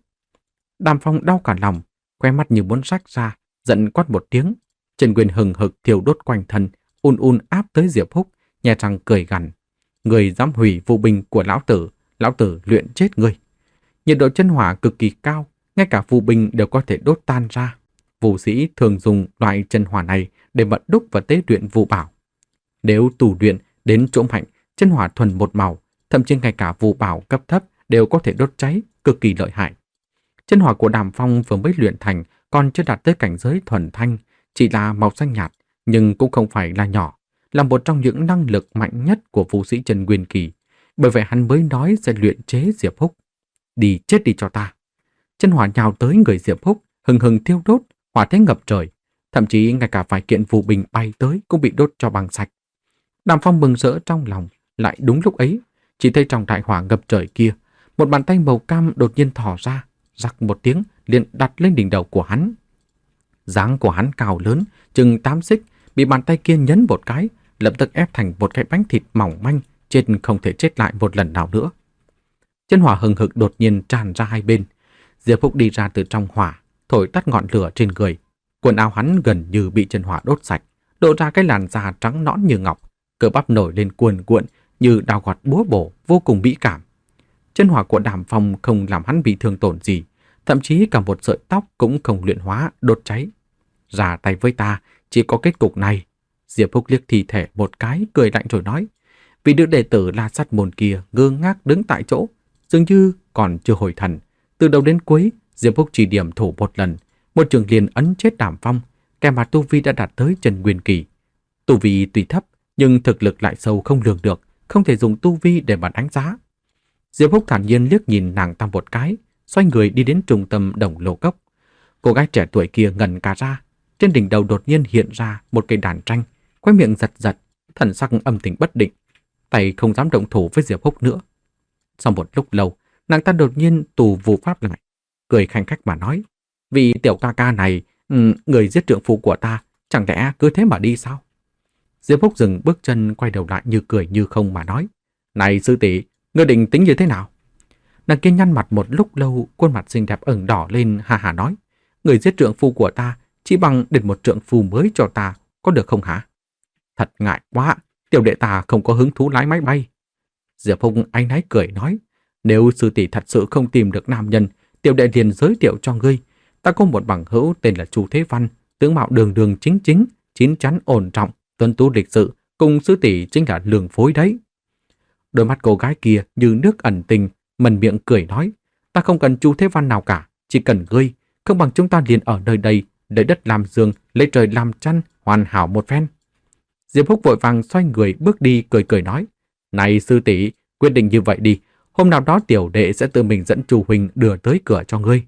Đàm Phong đau cả lòng, khoe mắt như muốn rách ra, giận quát một tiếng, chân nguyên hừng hực thiêu đốt quanh thân, un un áp tới Diệp Húc, nhe răng cười gằn: "Người dám hủy phù bình của lão tử, lão tử luyện chết ngươi." Nhiệt độ chân hỏa cực kỳ cao, ngay cả phù bình đều có thể đốt tan ra. Vũ sĩ thường dùng loại chân hỏa này để vận đúc và tế luyện phù bảo. Nếu tu luyện đến chỗ mạnh, chân hỏa thuần một màu, thậm chí ngay cả phù bảo cấp thấp đều có thể đốt cháy, cực kỳ lợi hại. Chân hỏa của Đàm Phong vừa mới luyện thành, còn chưa đạt tới cảnh giới thuần thanh, chỉ là màu xanh nhạt, nhưng cũng không phải là nhỏ, là một trong những năng lực mạnh nhất của vũ sĩ Trần Nguyên Kỳ. Bởi vậy hắn mới nói sẽ luyện chế Diệp Húc. Đi chết đi cho ta. Chân hỏa nhào tới người Diệp Húc, hừng hừng thiêu đốt, hỏa thế ngập trời, thậm chí ngay cả vài kiện phù bình bay tới cũng bị đốt cho bằng sạch. Đàm Phong mừng rỡ trong lòng, lại đúng lúc ấy, chỉ thấy trong đại hỏa ngập trời kia, một bàn tay màu cam đột nhiên thò ra, rắc một tiếng liền đặt lên đỉnh đầu của hắn. Dáng của hắn cao lớn, chừng tám xích, bị bàn tay kia nhấn một cái, lập tức ép thành một cái bánh thịt mỏng manh, chết không thể chết lại một lần nào nữa. Chân hỏa hừng hực đột nhiên tràn ra hai bên. Diệp Húc đi ra từ trong hỏa, thổi tắt ngọn lửa trên người. Quần áo hắn gần như bị chân hỏa đốt sạch, lộ ra cái làn da trắng nõn như ngọc, cơ bắp nổi lên cuồn cuộn như đao gọt búa bổ, vô cùng mỹ cảm. Chân hỏa của Đàm Phong không làm hắn bị thương tổn gì, thậm chí cả một sợi tóc cũng không luyện hóa, đốt cháy. Ra tay với ta, chỉ có kết cục này. Diệp Húc liếc thi thể một cái, cười lạnh rồi nói. Vì nữ đệ tử La Sát môn kia ngơ ngác đứng tại chỗ, dường như còn chưa hồi thần. Từ đầu đến cuối, Diệp Húc chỉ điểm thủ một lần, một trường liền ấn chết Đàm Phong, kẻ mà tu vi đã đạt tới Trần Nguyên Kỳ. Tu vi tuy thấp, nhưng thực lực lại sâu không lường được, không thể dùng tu vi để mà đánh giá. Diệp Húc thản nhiên liếc nhìn nàng ta một cái, xoay người đi đến trung tâm đồng lô cốc. Cô gái trẻ tuổi kia ngẩn cả ra, trên đỉnh đầu đột nhiên hiện ra một cây đàn tranh, khóe miệng giật giật, thần sắc âm tình bất định, tay không dám động thủ với Diệp Húc nữa. Sau một lúc lâu, nàng ta đột nhiên tù vù pháp lại, cười khanh khách mà nói: "Vì tiểu ca ca này, ừ, người giết trượng phu của ta, chẳng lẽ cứ thế mà đi sao?" Diệp Húc dừng bước chân, quay đầu lại như cười như không mà nói: "Này sư tỷ, ngươi định tính như thế nào?" Nàng kia nhăn mặt một lúc lâu, khuôn mặt xinh đẹp ửng đỏ lên, hà hà nói: "Người giết trượng phu của ta, chỉ bằng đền một trượng phu mới cho ta, có được không hả?" "Thật ngại quá, tiểu đệ ta không có hứng thú lái máy bay." Diệp Húc áy náy cười nói: "Nếu sư tỷ thật sự không tìm được nam nhân, tiểu đệ liền giới thiệu cho ngươi. Ta có một bằng hữu tên là Chu Thế Văn, tướng mạo đường đường chính chính, chín chắn ổn trọng, tuân tú lịch sự, cùng sư tỷ chính là lường phối đấy." Đôi mắt cô gái kia như nước ẩn tình, mần miệng cười nói: "Ta không cần Chu Thế Văn nào cả, chỉ cần ngươi, không bằng chúng ta liền ở nơi đây, lấy đất làm giường, lấy trời làm chăn, hoàn hảo một phen." Diệp Húc vội vàng xoay người bước đi, cười cười nói: "Này sư tỷ, quyết định như vậy đi, hôm nào đó tiểu đệ sẽ tự mình dẫn Chu huynh đưa tới cửa cho ngươi."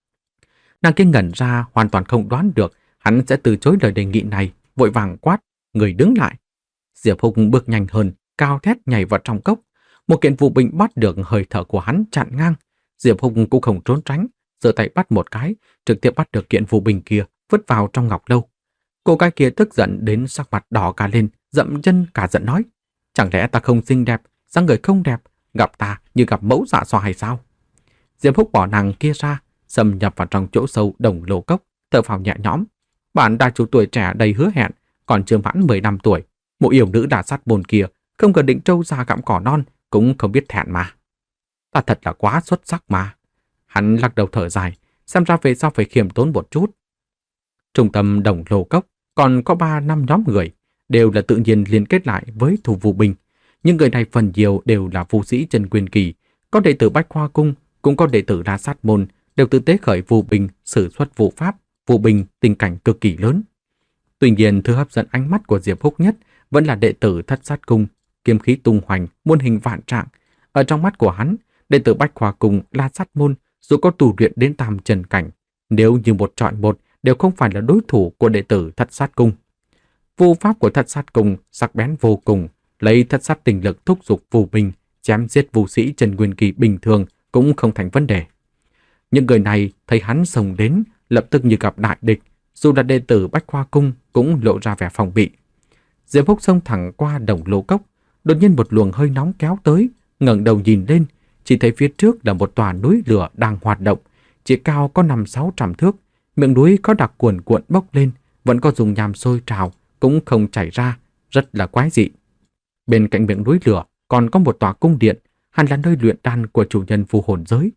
Nàng kia ngẩn ra, hoàn toàn không đoán được hắn sẽ từ chối lời đề nghị này, vội vàng quát: người đứng lại. Diệp Húc bước nhanh hơn, cao thét nhảy vào trong cốc. Một kiện phù binh bắt được hơi thở của hắn chặn ngang. Diệp Húc cũng không trốn tránh, giơ tay bắt một cái, trực tiếp bắt được kiện phù binh kia, vứt vào trong ngọc lâu. Cô gái kia tức giận đến sắc mặt đỏ cả lên, dậm chân cả giận nói: chẳng lẽ ta không xinh đẹp, dáng người không đẹp, gặp ta như gặp mẫu dạ xoa hay sao? Diệp Húc bỏ nàng kia ra, xâm nhập vào trong chỗ sâu đồng lô cốc, thở phào nhẹ nhõm. Bản đa chủ tuổi trẻ đầy hứa hẹn, còn chưa mãn mười lăm tuổi, mụ yêu nữ đả sát bồn kia không cần định trâu già gặm cỏ non cũng không biết thẹn mà. Ta thật là quá xuất sắc mà. Hắn lắc đầu thở dài, xem ra về sau phải khiêm tốn một chút. Trung tâm đồng lô cốc còn có ba năm nhóm người, đều là tự nhiên liên kết lại với thủ vụ binh. Nhưng người này phần nhiều đều là vũ sĩ chân quyền kỳ, có đệ tử Bách Hoa Cung, cũng có đệ tử La Sát Môn, đều tự tế khởi vụ binh, sử xuất vụ pháp, vụ binh tình cảnh cực kỳ lớn. Tuy nhiên, thứ hấp dẫn ánh mắt của Diệp Húc nhất vẫn là đệ tử Thất Sát Cung, kiếm khí tung hoành, muôn hình vạn trạng. Ở trong mắt của hắn, đệ tử Bách Hoa Cung, La Sát Môn dù có tu luyện đến tam trần cảnh, nếu như một chọi một đều không phải là đối thủ của đệ tử Thất Sát Cung. Vụ pháp của Thất Sát Cung sắc bén vô cùng, lấy thất sát tình lực thúc giục vụ binh, chém giết vũ sĩ chân nguyên kỳ bình thường cũng không thành vấn đề. Những người này thấy hắn xông đến, lập tức như gặp đại địch, dù là đệ tử Bách Hoa Cung cũng lộ ra vẻ phòng bị. Diệp Húc xông thẳng qua đồng lô cốc, đột nhiên một luồng hơi nóng kéo tới, ngẩng đầu nhìn lên, chỉ thấy phía trước là một tòa núi lửa đang hoạt động, chỉ cao có năm sáu trăm thước, miệng núi có đặc cuồn cuộn bốc lên, vẫn có dùng nham sôi trào, cũng không chảy ra, rất là quái dị. Bên cạnh miệng núi lửa còn có một tòa cung điện, hẳn là nơi luyện đan của chủ nhân phù hồn giới.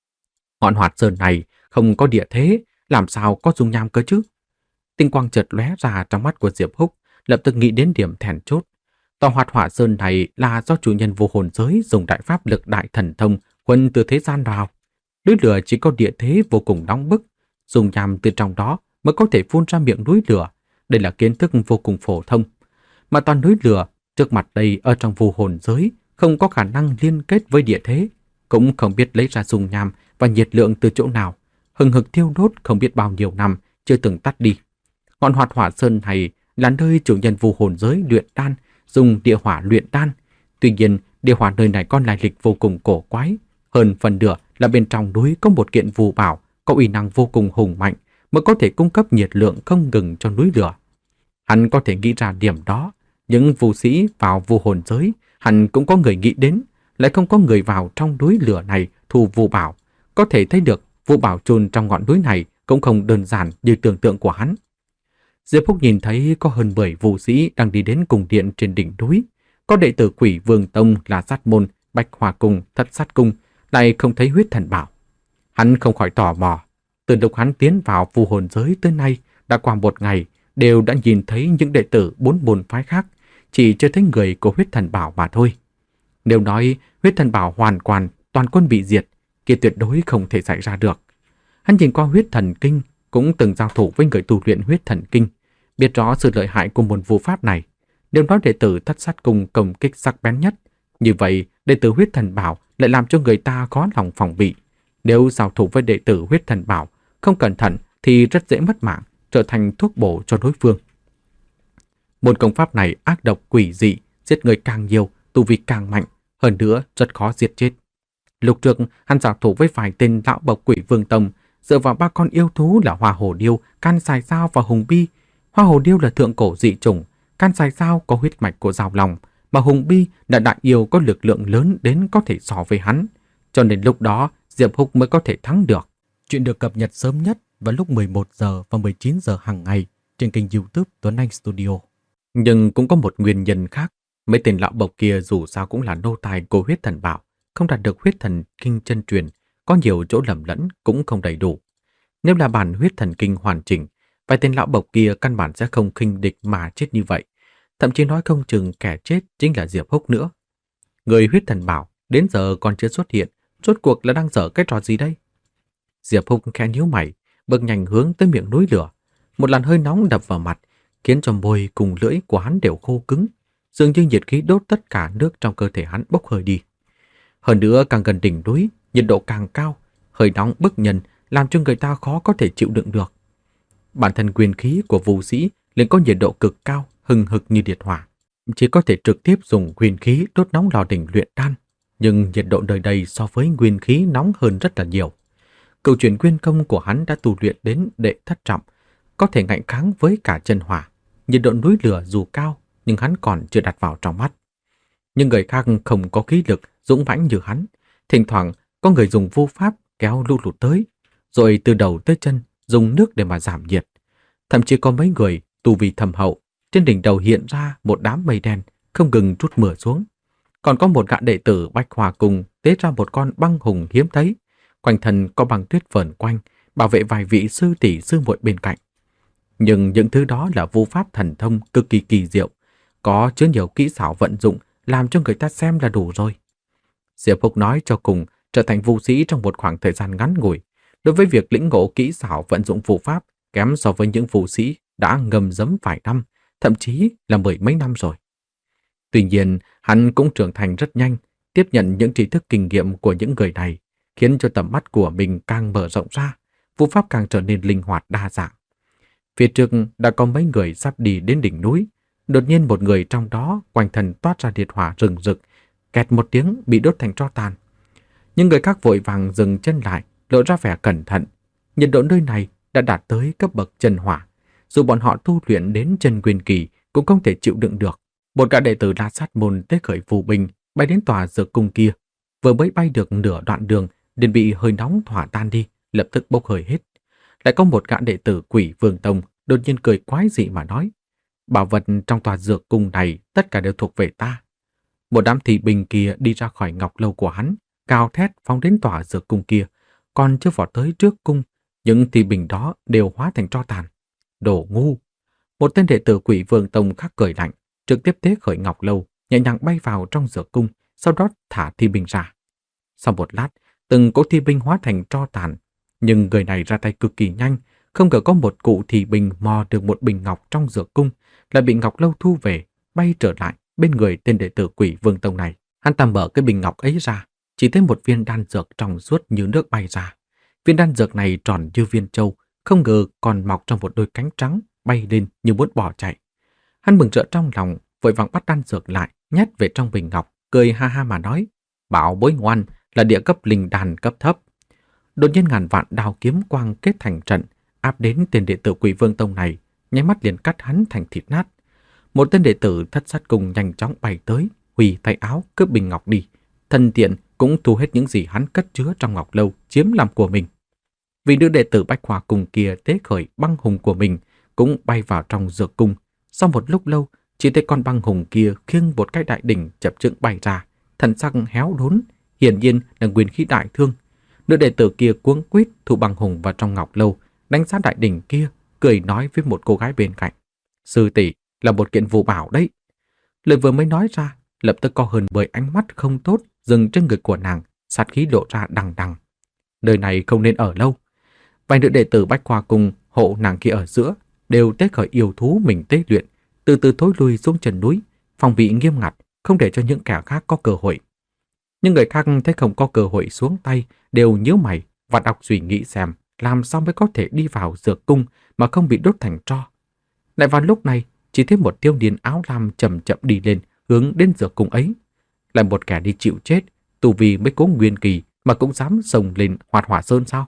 Ngọn Hoạt Sơn này không có địa thế, làm sao có dung nham cơ chứ? Tinh quang chợt lóe ra trong mắt của Diệp Húc, lập tức nghĩ đến điểm then chốt. Tòa Hoạt Hỏa Sơn này là do chủ nhân phù hồn giới dùng đại pháp lực đại thần thông huân từ thế gian vào. Núi lửa chỉ có địa thế vô cùng nóng bức, dùng nham từ trong đó mới có thể phun ra miệng núi lửa. Đây là kiến thức vô cùng phổ thông. Mà toàn núi lửa trước mặt đây ở trong phù hồn giới không có khả năng liên kết với địa thế, cũng không biết lấy ra dung nham và nhiệt lượng từ chỗ nào, hừng hực thiêu đốt không biết bao nhiêu năm chưa từng tắt đi. Ngọn Hoạt Hỏa Sơn này là nơi chủ nhân phù hồn giới luyện đan, dùng địa hỏa luyện đan. Tuy nhiên, địa hỏa nơi này có lai lịch vô cùng cổ quái, hơn phần nửa là bên trong núi có một kiện phù bảo có uy năng vô cùng hùng mạnh, mới có thể cung cấp nhiệt lượng không ngừng cho núi lửa. Hắn có thể nghĩ ra điểm đó, những vũ sĩ vào phù hồn giới, hắn cũng có người nghĩ đến, lại không có người vào trong núi lửa này thu phù bảo. Có thể thấy được phù bảo chôn trong ngọn núi này cũng không đơn giản như tưởng tượng của hắn. Diệp Húc nhìn thấy có hơn mười vũ sĩ đang đi đến cung điện trên đỉnh núi, có đệ tử Quỷ Vương Tông, là Sát Môn, Bách Hoa Cung, Thất Sát Cung, lại không thấy huyết thần bảo. Hắn không khỏi tò mò. Từ lúc hắn tiến vào phù hồn giới tới nay đã qua một ngày, đều đã nhìn thấy những đệ tử bốn môn phái khác, chỉ chưa thấy người của huyết thần bảo mà thôi. Nếu nói huyết thần bảo hoàn toàn toàn quân bị diệt, kia tuyệt đối không thể xảy ra được. Hắn nhìn qua huyết thần kinh, cũng từng giao thủ với người tu luyện huyết thần kinh, biết rõ sự lợi hại của môn phù pháp này. Nếu nói đệ tử Thất Sát Cung công kích sắc bén nhất, như vậy đệ tử huyết thần bảo lại làm cho người ta khó lòng phòng bị. Nếu giao thủ với đệ tử huyết thần bảo không cẩn thận thì rất dễ mất mạng, trở thành thuốc bổ cho đối phương. Môn công pháp này ác độc quỷ dị, giết người càng nhiều, tu vi càng mạnh, hơn nữa rất khó giết chết. Lúc trước hắn giao thủ với vài tên lão bộc Quỷ Vương Tông, dựa vào ba con yêu thú là Hoa Hồ Điêu, Can Sài Dao và Hùng Bi. Hoa Hồ Điêu là thượng cổ dị chủng, Can Sài Dao có huyết mạch của Dao Long, mà Hùng Bi là đại yêu có lực lượng lớn đến có thể so với hắn. Cho nên lúc đó Diệp Húc mới có thể thắng được. Chuyện được cập nhật sớm nhất vào lúc mười một giờ và mười chín giờ hàng ngày trên kênh YouTube Tuấn Anh Studio. Nhưng cũng có một nguyên nhân khác. Mấy tên lão bộc kia dù sao cũng là nô tài của huyết thần bảo, không đạt được huyết thần kinh chân truyền, có nhiều chỗ lầm lẫn cũng không đầy đủ. Nếu là bản huyết thần kinh hoàn chỉnh, vài tên lão bộc kia căn bản sẽ không khinh địch mà chết như vậy. Thậm chí nói không chừng kẻ chết chính là Diệp Húc nữa. Người huyết thần bảo đến giờ còn chưa xuất hiện, rốt cuộc là đang dở cái trò gì đây? Diệp Húc khẽ nhíu mày, bước nhanh hướng tới miệng núi lửa. Một làn hơi nóng đập vào mặt, khiến cho môi cùng lưỡi của hắn đều khô cứng, dường như nhiệt khí đốt tất cả nước trong cơ thể hắn bốc hơi đi. Hơn nữa càng gần đỉnh núi, nhiệt độ càng cao, hơi nóng bức nhân làm cho người ta khó có thể chịu đựng được. Bản thân quyền khí của vũ sĩ liền có nhiệt độ cực cao, hừng hực như liệt hỏa. Chỉ có thể trực tiếp dùng nguyên khí đốt nóng lò đỉnh luyện đan, nhưng nhiệt độ nơi đây so với nguyên khí nóng hơn rất là nhiều. Cựu truyền nguyên công của hắn đã tu luyện đến đệ thất trọng, có thể ngạnh kháng với cả chân hỏa. Nhiệt độ núi lửa dù cao, nhưng hắn còn chưa đặt vào trong mắt. Nhưng người khác không có khí lực dũng mãnh như hắn. Thỉnh thoảng có người dùng vô pháp kéo lũ lụt tới, rồi từ đầu tới chân dùng nước để mà giảm nhiệt. Thậm chí có mấy người tu vi thâm hậu, trên đỉnh đầu hiện ra một đám mây đen không ngừng trút mưa xuống. Còn có một gã đệ tử Bách Hòa Cung tế ra một con băng hùng hiếm thấy, quanh thân có băng tuyết vờn quanh, bảo vệ vài vị sư tỷ sư muội bên cạnh. Nhưng những thứ đó là vô pháp thần thông cực kỳ kỳ diệu, có chứa nhiều kỹ xảo vận dụng làm cho người ta xem là đủ rồi. Diệp Phúc nói cho cùng, trở thành vũ sĩ trong một khoảng thời gian ngắn ngủi, đối với việc lĩnh ngộ kỹ xảo vận dụng phù pháp kém so với những vũ sĩ đã ngâm dấm vài năm, thậm chí là mười mấy năm rồi. Tuy nhiên, hắn cũng trưởng thành rất nhanh, tiếp nhận những tri thức kinh nghiệm của những người này, khiến cho tầm mắt của mình càng mở rộng ra, phù pháp càng trở nên linh hoạt đa dạng. Phía trước đã có mấy người sắp đi đến đỉnh núi, đột nhiên một người trong đó quanh thân toát ra liệt hỏa rừng rực, kẹt một tiếng bị đốt thành tro tàn. Nhưng người khác vội vàng dừng chân lại, lộ ra vẻ cẩn thận. Nhiệt độ nơi này đã đạt tới cấp bậc chân hỏa, dù bọn họ tu luyện đến chân nguyên kỳ cũng không thể chịu đựng được. Một gã đệ tử La Sát môn tế khởi phù binh bay đến tòa dược cung kia, vừa mới bay được nửa đoạn đường liền bị hơi nóng thỏa tan đi, lập tức bốc hơi hết. Lại có một gã đệ tử Quỷ Vương Tông đột nhiên cười quái dị mà nói: bảo vật trong tòa dược cung này tất cả đều thuộc về ta. Một đám thị binh kia đi ra khỏi ngọc lâu của hắn, cao thét phóng đến tòa dược cung kia, còn chưa vọt tới trước cung, những thị binh đó đều hóa thành tro tàn. Đồ ngu! Một tên đệ tử Quỷ Vương Tông khác cười lạnh, trực tiếp tế khởi ngọc lâu, nhẹ nhàng bay vào trong dược cung, sau đó thả thi binh ra. Sau một lát, từng cỗ thi binh hóa thành tro tàn, nhưng người này ra tay cực kỳ nhanh, không ngờ có một cụ thi binh mò được một bình ngọc trong dược cung, lại bị ngọc lâu thu về, bay trở lại bên người tên đệ tử Quỷ Vương Tông này. Hắn ta mở cái bình ngọc ấy ra, chỉ thấy một viên đan dược trong suốt như nước bay ra. Viên đan dược này tròn như viên châu, không ngờ còn mọc trong một đôi cánh trắng, bay lên như muốn bỏ chạy. Hắn mừng rỡ trong lòng, vội vàng bắt đan dược lại, nhét về trong bình ngọc, cười ha ha mà nói: bảo bối ngoan, là địa cấp linh đan cấp thấp. Đột nhiên ngàn vạn đao kiếm quang kết thành trận, áp đến tên đệ tử Quỷ Vương Tông này, nháy mắt liền cắt hắn thành thịt nát. Một tên đệ tử Thất Sát Cung nhanh chóng bay tới, hủy tay áo cướp bình ngọc đi, thân tiện cũng thu hết những gì hắn cất chứa trong ngọc lâu chiếm làm của mình. Vị nữ đệ tử Bách Hòa Cung kia tế khởi băng hùng của mình cũng bay vào trong dược cung. Sau một lúc lâu, chỉ thấy con băng hùng kia khiêng một cái đại đỉnh chập chững bay ra, thần sắc héo đốn, hiển nhiên là nguyên khí đại thương. Nữ đệ tử kia cuống quýt thu băng hùng vào trong ngọc lâu, đánh giá đại đỉnh kia, cười nói với một cô gái bên cạnh: sư tỷ, là một kiện vô bảo đấy. Lời vừa mới nói ra, lập tức có hơn mười ánh mắt không tốt dừng trên người của nàng, sát khí lộ ra đằng đằng. Nơi này không nên ở lâu. Vài nữ đệ tử Bách Khoa Cung hộ nàng kia ở giữa đều tế khởi yêu thú mình tế luyện, từ từ thối lui xuống chân núi, phòng bị nghiêm ngặt, không để cho những kẻ khác có cơ hội. Nhưng người khác thấy không có cơ hội xuống tay, đều nhíu mày và đọc suy nghĩ xem làm sao mới có thể đi vào dược cung mà không bị đốt thành tro. Lại vào lúc này, chỉ thấy một thiếu niên áo lam chậm chậm đi lên, hướng đến dược cung ấy. Lại một kẻ đi chịu chết, tu vi mới cố nguyên kỳ mà cũng dám xông lên Hoạt Hỏa Sơn sao?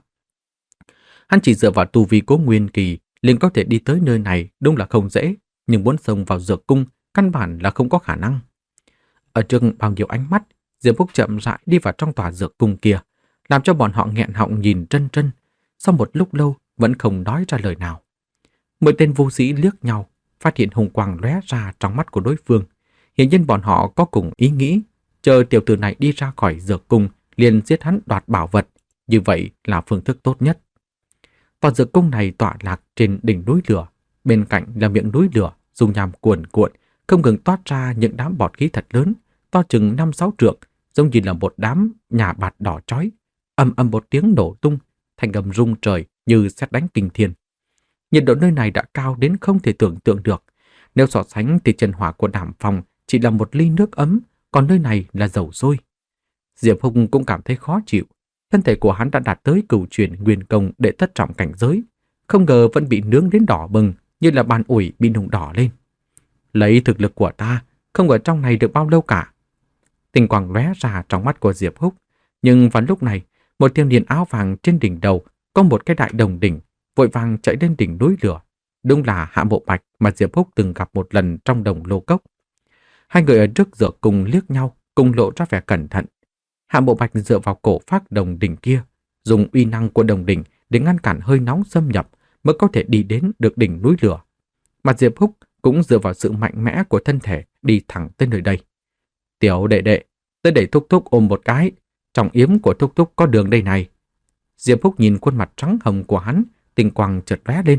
Hắn chỉ dựa vào tu vi cố nguyên kỳ liền có thể đi tới nơi này, đúng là không dễ, nhưng muốn xông vào dược cung căn bản là không có khả năng. Ở trước bao nhiêu ánh mắt, Diệp Phúc chậm rãi đi vào trong tòa dược cung kia, làm cho bọn họ nghẹn họng nhìn trân trân. Sau một lúc lâu vẫn không nói ra lời nào. Mười tên vô sĩ liếc nhau, phát hiện hùng quang lóe ra trong mắt của đối phương. Hiển nhiên bọn họ có cùng ý nghĩ, chờ tiểu tử này đi ra khỏi dược cung liền giết hắn đoạt bảo vật, như vậy là phương thức tốt nhất. Tòa dược cung này tọa lạc trên đỉnh núi lửa, bên cạnh là miệng núi lửa dung nham cuồn cuộn, không ngừng toát ra những đám bọt khí thật lớn, to chừng năm sáu trượng, giống như là một đám nhà bạt đỏ chói. Ầm ầm một tiếng nổ tung, thành âm rung trời như sét đánh kinh thiên. Nhiệt độ nơi này đã cao đến không thể tưởng tượng được. Nếu so sánh thì chân hỏa của Đàm Phong chỉ là một ly nước ấm, còn nơi này là dầu sôi. Diệp Hùng cũng cảm thấy khó chịu. Thân thể của hắn đã đạt tới cửu truyền nguyên công đệ thất trọng cảnh giới, không ngờ vẫn bị nướng đến đỏ bừng như là bàn ủi bị nung đỏ lên. Lấy thực lực của ta, không ở trong này được bao lâu cả. Tinh quang lóe ra trong mắt của Diệp Húc, nhưng vào lúc này, một thiếu niên áo vàng trên đỉnh đầu có một cái đại đồng đỉnh, vội vàng chạy lên đỉnh núi lửa. Đúng là Hạ Mộ Bạch mà Diệp Húc từng gặp một lần trong đồng lô cốc. Hai người ở trước dược cùng liếc nhau, cùng lộ ra vẻ cẩn thận. Hạ Mộ Bạch dựa vào cổ phác đồng đỉnh kia, dùng uy năng của đồng đỉnh để ngăn cản hơi nóng xâm nhập mới có thể đi đến được đỉnh núi lửa. Mà Diệp Húc cũng dựa vào sự mạnh mẽ của thân thể đi thẳng tới nơi đây. Tiểu đệ đệ, tới để Thúc Thúc ôm một cái, trong yếm của Thúc Thúc có đường đây này. Diệp Húc nhìn khuôn mặt trắng hồng của hắn, tinh quang chợt lóe lên.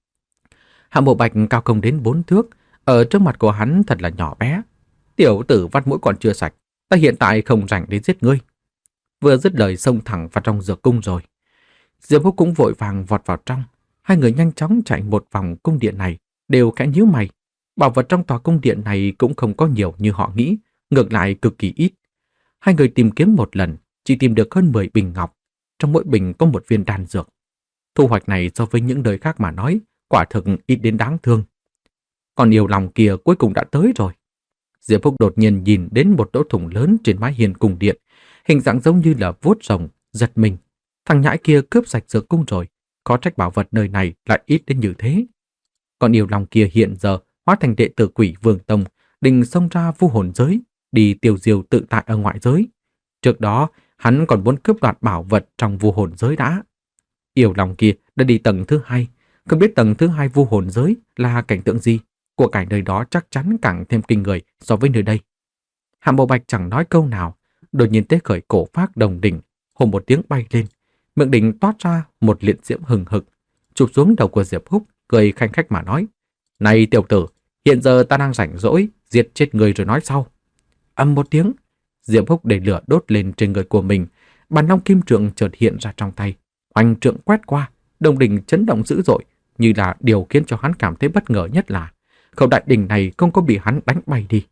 Hạ Mộ Bạch cao không đến bốn thước, ở trước mặt của hắn thật là nhỏ bé. Tiểu tử vắt mũi còn chưa sạch, ta hiện tại không rảnh đến giết ngươi. Vừa dứt lời xông thẳng vào trong dược cung rồi. Diệp Húc cũng vội vàng vọt vào trong. Hai người nhanh chóng chạy một vòng cung điện này, đều khẽ nhíu mày. Bảo vật trong tòa cung điện này cũng không có nhiều như họ nghĩ, ngược lại cực kỳ ít. Hai người tìm kiếm một lần, chỉ tìm được hơn mười bình ngọc. Trong mỗi bình có một viên đan dược. Thu hoạch này so với những đời khác mà nói, quả thực ít đến đáng thương. Còn yêu lòng kia cuối cùng đã tới rồi. Diệp Húc đột nhiên nhìn đến một lỗ thủng lớn trên mái hiên cung điện, hình dạng giống như là vuốt rồng, giật mình. Thằng nhãi kia cướp sạch dược cung rồi, có trách bảo vật nơi này lại ít đến như thế. Còn yêu lòng kia hiện giờ hóa thành đệ tử Quỷ Vương Tông, định xông ra vu hồn giới, đi tiêu diêu tự tại ở ngoại giới. Trước đó, hắn còn muốn cướp đoạt bảo vật trong vu hồn giới đã. Yêu lòng kia đã đi tầng thứ hai, không biết tầng thứ hai vu hồn giới là cảnh tượng gì. Của cảnh nơi đó chắc chắn càng thêm kinh người so với nơi đây. Hạ Mộ Bạch chẳng nói câu nào, đột nhiên tế khởi cổ phác đồng đỉnh, hồn một tiếng bay lên, miệng đỉnh toát ra một liệt diễm hừng hực, chụp xuống đầu của Diệp Húc, cười khanh khách mà nói: "Này tiểu tử, hiện giờ ta đang rảnh rỗi, giết chết người rồi nói sau." Ầm một tiếng, Diệp Húc để lửa đốt lên trên người của mình, bàn long kim trượng chợt hiện ra trong tay, hoành trượng quét qua, đồng đỉnh chấn động dữ dội, như là điều khiến cho hắn cảm thấy bất ngờ nhất là khẩu đại đỉnh này không có bị hắn đánh bay đi.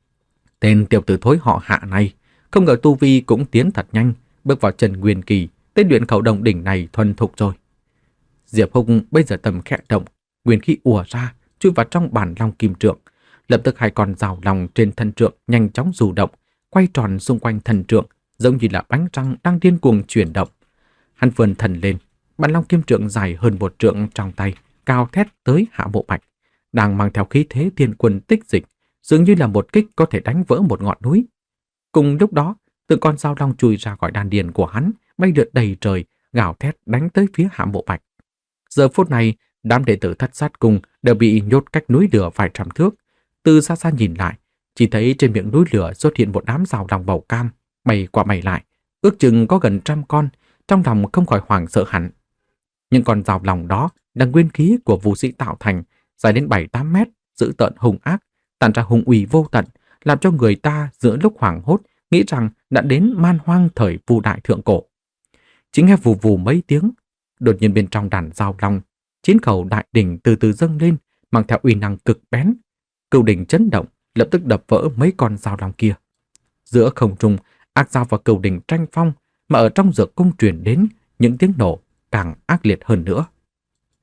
Tên tiểu tử thối họ Hạ này, không ngờ tu vi cũng tiến thật nhanh, bước vào Trần Nguyên kỳ, tới luyện khẩu đồng đỉnh này thuần thục rồi. Diệp Húc bây giờ tầm khẽ động, nguyên khí ùa ra, chui vào trong bản long kim trượng, lập tức hai con rào lòng trên thân trượng nhanh chóng du động, quay tròn xung quanh thân trượng, giống như là bánh răng đang điên cuồng chuyển động. Hắn vươn thần lên, bản long kim trượng dài hơn một trượng trong tay, cao thét tới Hạ Mộ Bạch, đang mang theo khí thế thiên quân tích dịch, dường như là một kích có thể đánh vỡ một ngọn núi. Cùng lúc đó, từng con dao long chui ra khỏi đan điền của hắn, bay lượn đầy trời, gào thét đánh tới phía Hạ Mộ Bạch. Giờ phút này, đám đệ tử Thất Sát Cung đều bị nhốt cách núi lửa vài trăm thước. Từ xa xa nhìn lại, chỉ thấy trên miệng núi lửa xuất hiện một đám dao long màu cam, bay qua bay lại, ước chừng có gần trăm con, trong lòng không khỏi hoảng sợ hẳn. Những con dao long đó là nguyên khí của vũ sĩ tạo thành, dài đến bảy tám mét, dữ tợn hung ác, tản ra hung uy vô tận, làm cho người ta giữa lúc hoảng hốt nghĩ rằng đã đến man hoang thời Vu Đại thượng cổ. Chỉ nghe vù vù mấy tiếng, đột nhiên bên trong đàn dao long, chín khẩu đại đỉnh từ từ dâng lên, mang theo uy năng cực bén. Cửu đỉnh chấn động, lập tức đập vỡ mấy con dao long kia. Giữa không trung, ác dao và cửu đỉnh tranh phong, mà ở trong dược cung truyền đến những tiếng nổ càng ác liệt hơn nữa.